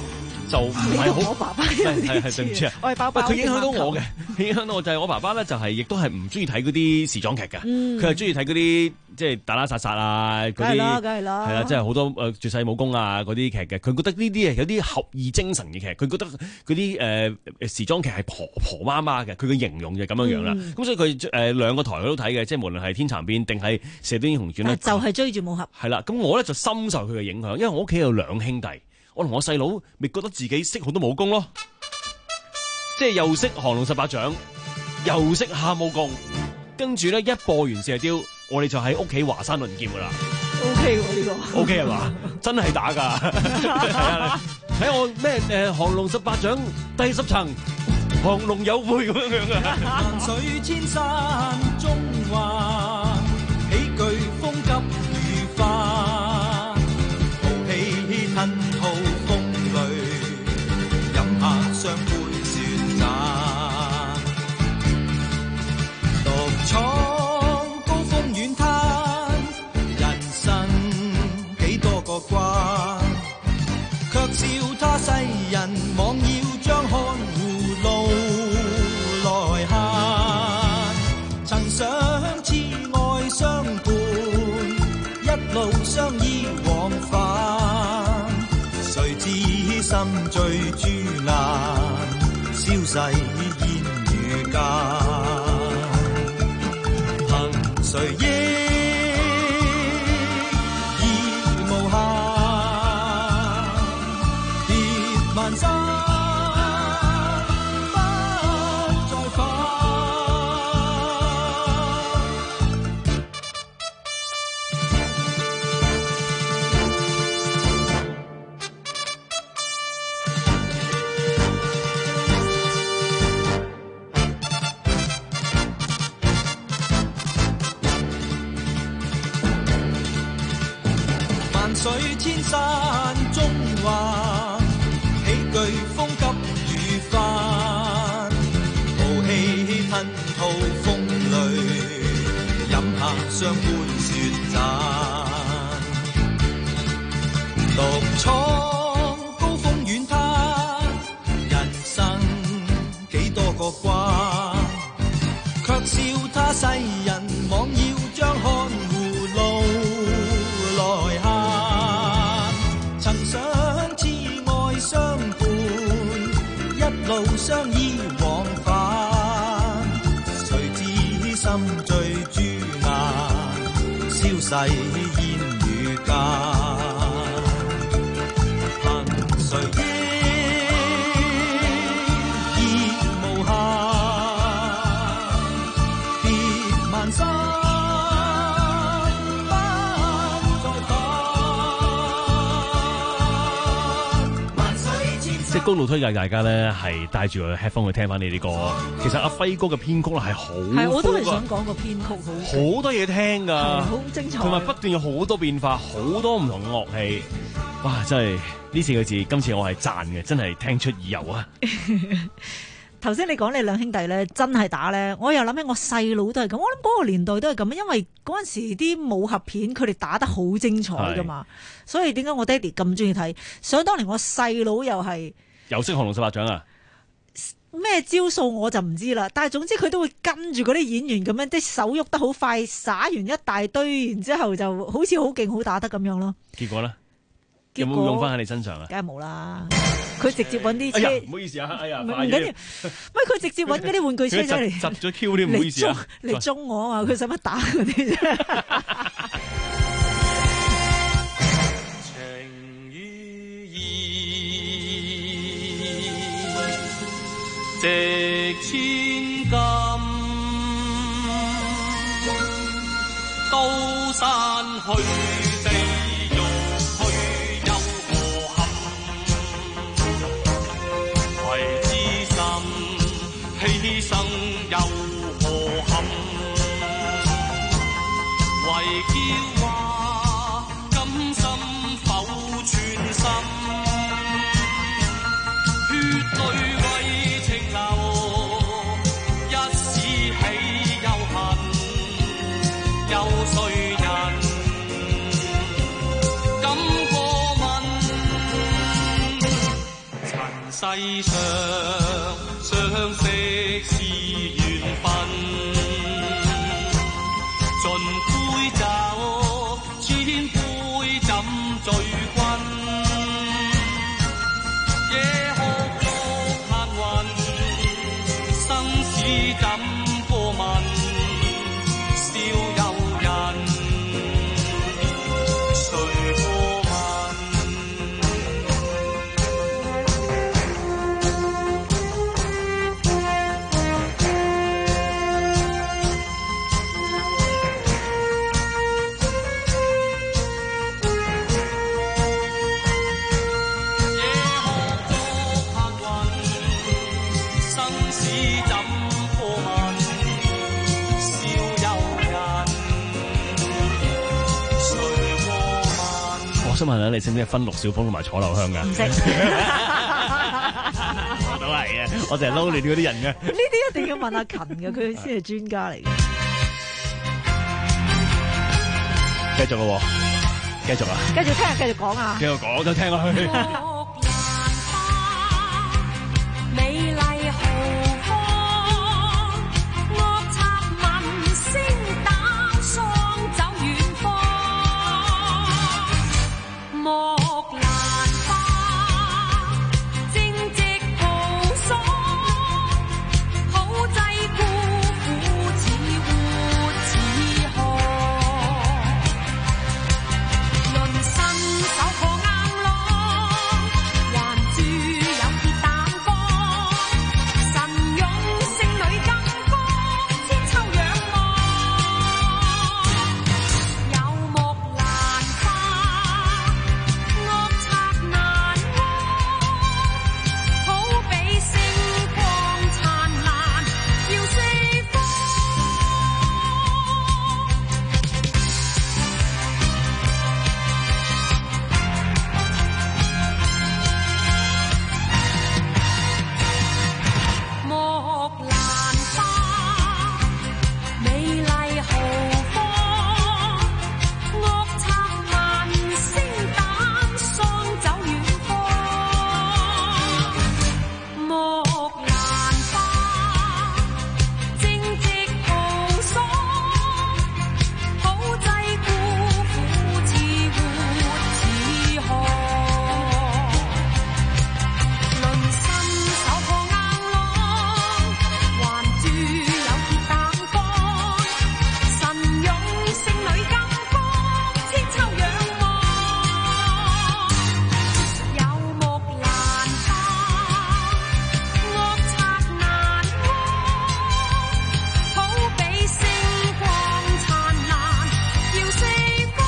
就唔係好。 我爸爸係係係對唔住啊， 我係包包。 佢影響到我嘅，影響到我就係我爸爸咧，就係亦都係唔中意睇嗰啲時裝劇嘅，佢係中意睇嗰啲即係打打殺殺啊嗰啲， 梗係啦，梗係啦， 係啦，即係好多誒絕世武功啊嗰啲劇嘅，佢覺得呢啲係有啲俠義精神嘅劇，佢覺得嗰啲誒時裝劇係婆婆媽媽嘅，佢嘅形容就係咁樣樣啦。咁、嗯、所以佢誒兩個台佢都睇嘅，即係無論係天蠶變定係射雕英雄傳咧， 就係追住武俠。 係啦，咁我咧就深受佢嘅影響，因為我屋企有兩兄弟，我同我細佬咪覺得自己識好多武功咯，即係又識降龍十八掌，又識下武功，跟住咧一播完射雕，我哋就喺屋企華山論劍噶啦。 O K 喎呢個 ，O K 係嘛？真係打噶，睇我咩誒降龍十八掌第十層，降龍有悔咁樣樣啊！ 萬水千山中華，喜巨風急如花，豪氣吞吐風雷，飲下雙杯雪盞，獨闖高峰遠灘，人生幾多個關，卻笑他世人妄要將看護路來行，曾想痴愛相伴，一路相依往返，誰知心醉豬難，消逝煙雨間，憑誰憶意無限，別萬山水千山中華，喜巨風急雨翻，豪氣吞吐風雷，飲下雙杯雪盞，獨闖高峰遠灘，人生幾多個關，卻笑他世人妄要將看護路來行。曾想痴愛相伴，一路相依往返，誰知心醉豬眼，消逝煙雨間，憑誰憶意無限，別萬山即係高度推介大家咧，係帶住個 headphone 去聽翻呢啲歌。其實阿輝哥嘅編曲咧係好， 係我都係想講個編曲好， 好多嘢聽㗎， 好精彩。 同埋不斷有好多變化，好多唔同嘅樂器。哇！真係呢四個字，今次我係讚嘅，真係聽出耳油啊！ 頭先你講你兩兄弟咧，真係打咧，我又諗起我細佬都係咁。我諗嗰個年代都係咁，因為嗰陣時啲武俠片佢哋打得好精彩㗎嘛，所以點解我爹哋咁中意睇？想當年我細佬又係又識降龍十八掌啊！ 咩招數我就唔知啦，但係總之佢都會跟住嗰啲演員咁樣，啲手喐得好快，灑完一大堆，然之後就好似好勁好打得咁樣咯。 結果咧，有冇用翻喺你身上啊？ 梗係冇啦。佢直接揾啲車， 唔、哎、好意思啊，哎呀，唔緊要，咪佢直接揾嗰啲玩具車出嚟， 窒咗 Q 添，唔好意思啊， 嚟中我啊嘛，佢使乜打嗰啲啫？ 情與義，值千金，刀山去。犧牲又何憾？為嬌話甘心否全心？血淚為情流，一時起又恨，有誰人世上相識是緣分，盡杯酒，千杯怎醉君？野鶴獨客運，生死怎過問？笑遊人，誰過問？ 我想問下你識唔識分陸小鳳同埋楚留香㗎？唔識，我都係嘅，我成日撈你哋嗰啲人嘅。 呢啲一定要問阿勤嘅，佢先係專家嚟嘅。 繼續咯，繼續啊！ 繼續聽啊，繼續講啊！ 繼續講就聽落去。 美麗豪放，惡賊聞聲膽喪走遠方。莫蘭花，正直豪爽，好濟孤苦似活似河。論身手破硬朗，還住有鐵膽光，神勇勝女金剛，千秋仰望。有木蘭花，惡賊難安，好比星光燦爛，耀四方。木蘭花，美麗豪放，惡賊聞聲膽喪走遠方。木蘭花，正直豪爽，好濟孤苦似活似河。論身手破硬朗，還住有鐵膽光，神勇勝女金剛，千秋仰望。有木蘭花，惡賊難安，好比星光燦爛，耀四方。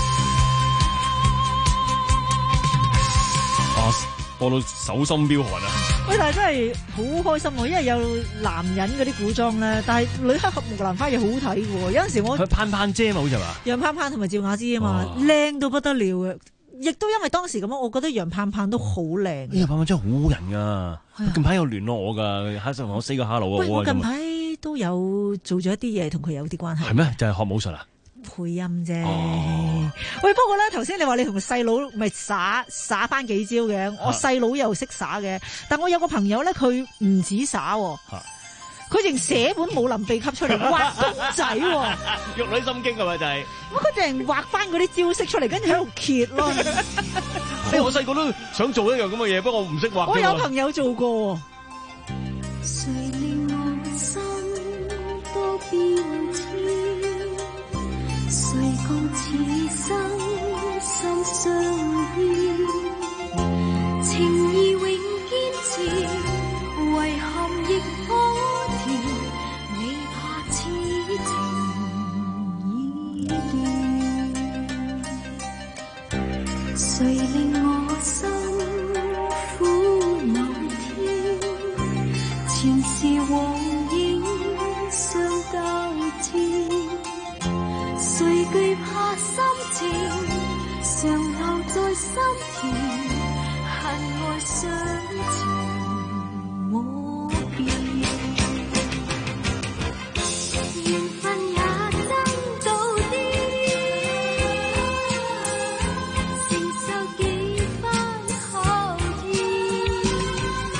啊，播到手心飆寒啊！ 喂，但係真係好開心喎，因為有男人嗰啲古裝咧，但係女黑俠木蘭花又好睇嘅喎。有陣時我佢攀攀姐嘛，好似係嘛？ 楊盼盼同埋趙雅芝啊嘛，靚到不得了嘅。亦都因為當時咁樣，我覺得楊盼盼都好靚。 楊盼盼真係好人㗎，近排有聯絡我㗎，喺上同我 say 個 hello 啊！ 喂，我我近排都有做咗一啲嘢，同佢有啲關係。 係咩？就係學武術啊？ 配音啫。喂，不過咧，頭先你話你同細佬咪耍耍翻幾招嘅，我細佬又識耍嘅，但我有個朋友咧，佢唔止耍喎。佢淨寫本武林秘笈出嚟畫公仔喎， 玉女心經係咪就係？ 咁佢淨畫翻嗰啲招式出嚟，跟住喺度揭咯。 誒，我細個都想做一樣咁嘅嘢，不過我唔識畫。 我有朋友做過。 誰令我心多變遷？誰共此生心相牽？情義永堅持，遺憾亦可甜。你怕此情已斷？誰令我心苦某天？前事往影相交織。誰懼怕心情常留在心田，恨愛相情我變，緣分也真到啲，承受幾番考驗，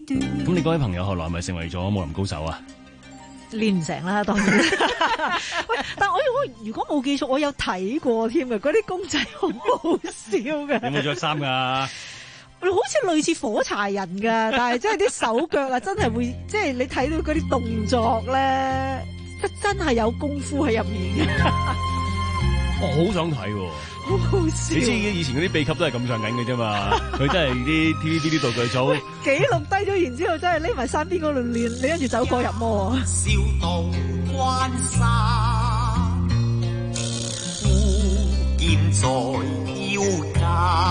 咁你嗰位朋友後來係咪成為咗武林高手啊？ 練唔成啦，當然。喂，但我如果如果冇記錯，我有睇過添嘅，嗰啲公仔好好笑嘅。 有冇着衫㗎？ 好似類似火柴人㗎，但係真係啲手腳啊，真係會即係你睇到嗰啲動作咧，真係有功夫喺入面嘅。 我好想睇喎， 好好笑。 你知以前嗰啲秘笈都係咁上緊嘅啫嘛，佢真係啲 T V B 啲道具組記錄低咗，然之後真係匿埋山邊嗰度練，你跟住走火入魔啊！ 笑到關山，孤劍在腰間，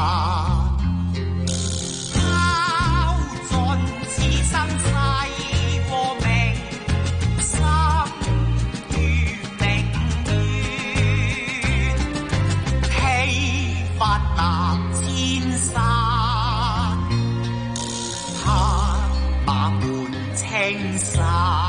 拋盡此生世和名，心如明月，披發達千山，黑馬滿青衫。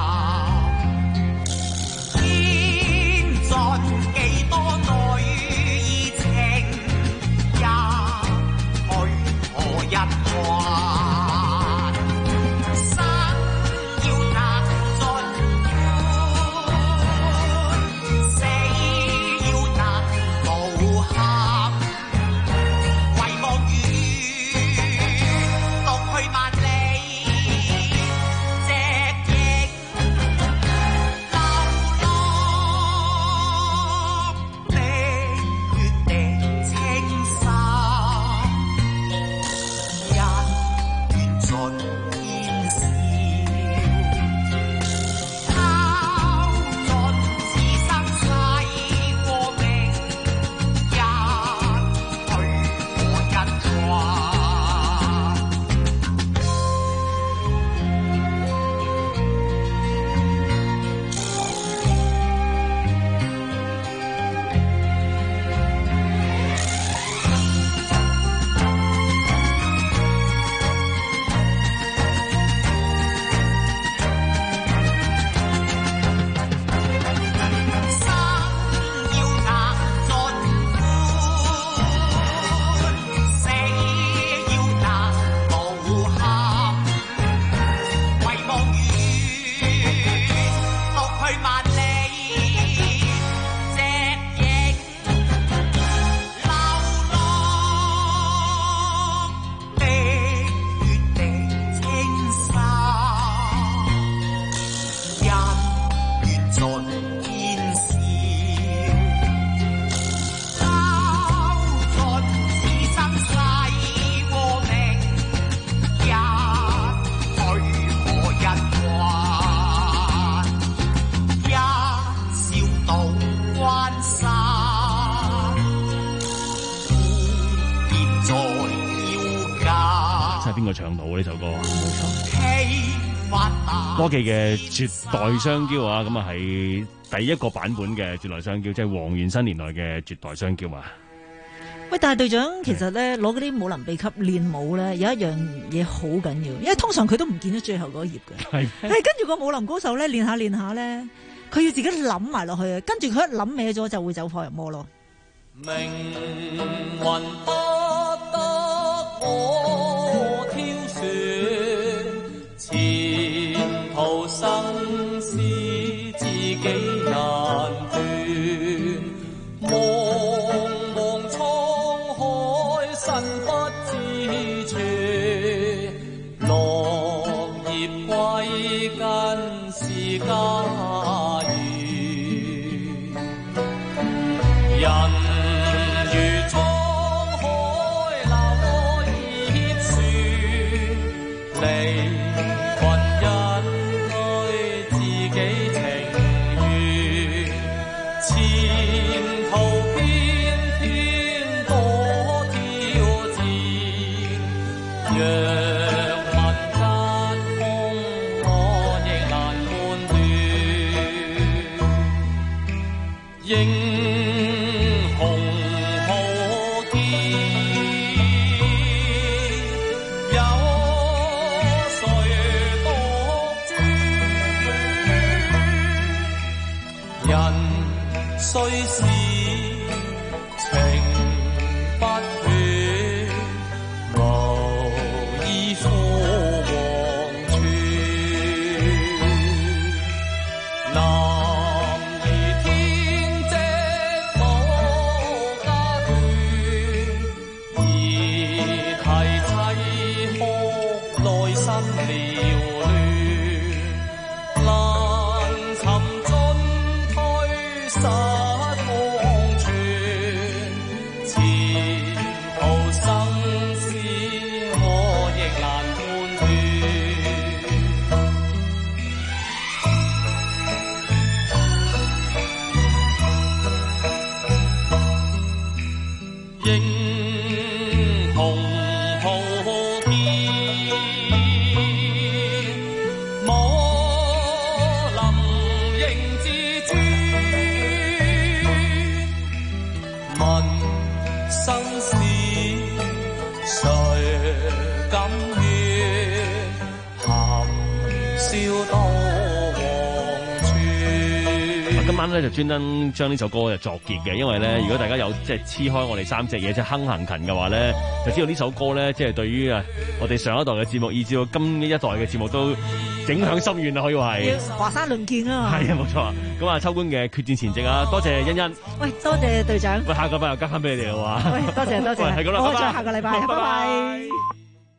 邊個唱到呢首歌啊？歌記嘅絕代雙驕啊，咁啊係第一個版本嘅絕代雙驕，即係黃元申年代嘅絕代雙驕啊！ 喂，但係隊長其實咧攞嗰啲武林秘笈練武咧，有一樣嘢好緊要，因為通常佢都唔見到最後嗰頁嘅。係，係跟住個武林高手咧練下練下咧，佢要自己諗埋落去啊，跟住佢一諗歪咗就會走火入魔咯。 命運不得我挑選，前途生死自己人斷。茫茫滄海身不知處，落葉歸根是家園。人雖是情不斷，無意赴黃心繚亂，難尋進退失望存，前途生死我亦難判斷。英雄豪傑，武林仍自尊，問生死誰甘願，含笑到黃泉。 今晚咧就專登將呢首歌就作結嘅，因為咧如果大家有即係黐開我哋三隻嘢，即係哼行勤嘅話咧，就知道呢首歌咧即係對於啊我哋上一代嘅節目，以至到今一代嘅節目都影響深遠啊，可以話係。 華山論劍啊嘛。 係啊，冇錯啊。咁啊，秋官嘅決戰前夕啊，多謝欣欣。 喂，多謝隊長。 喂，下個禮拜又交翻俾你哋啦喎。 喂，多謝多謝。 係咁啦， 我拜拜。 再下個禮拜，拜拜。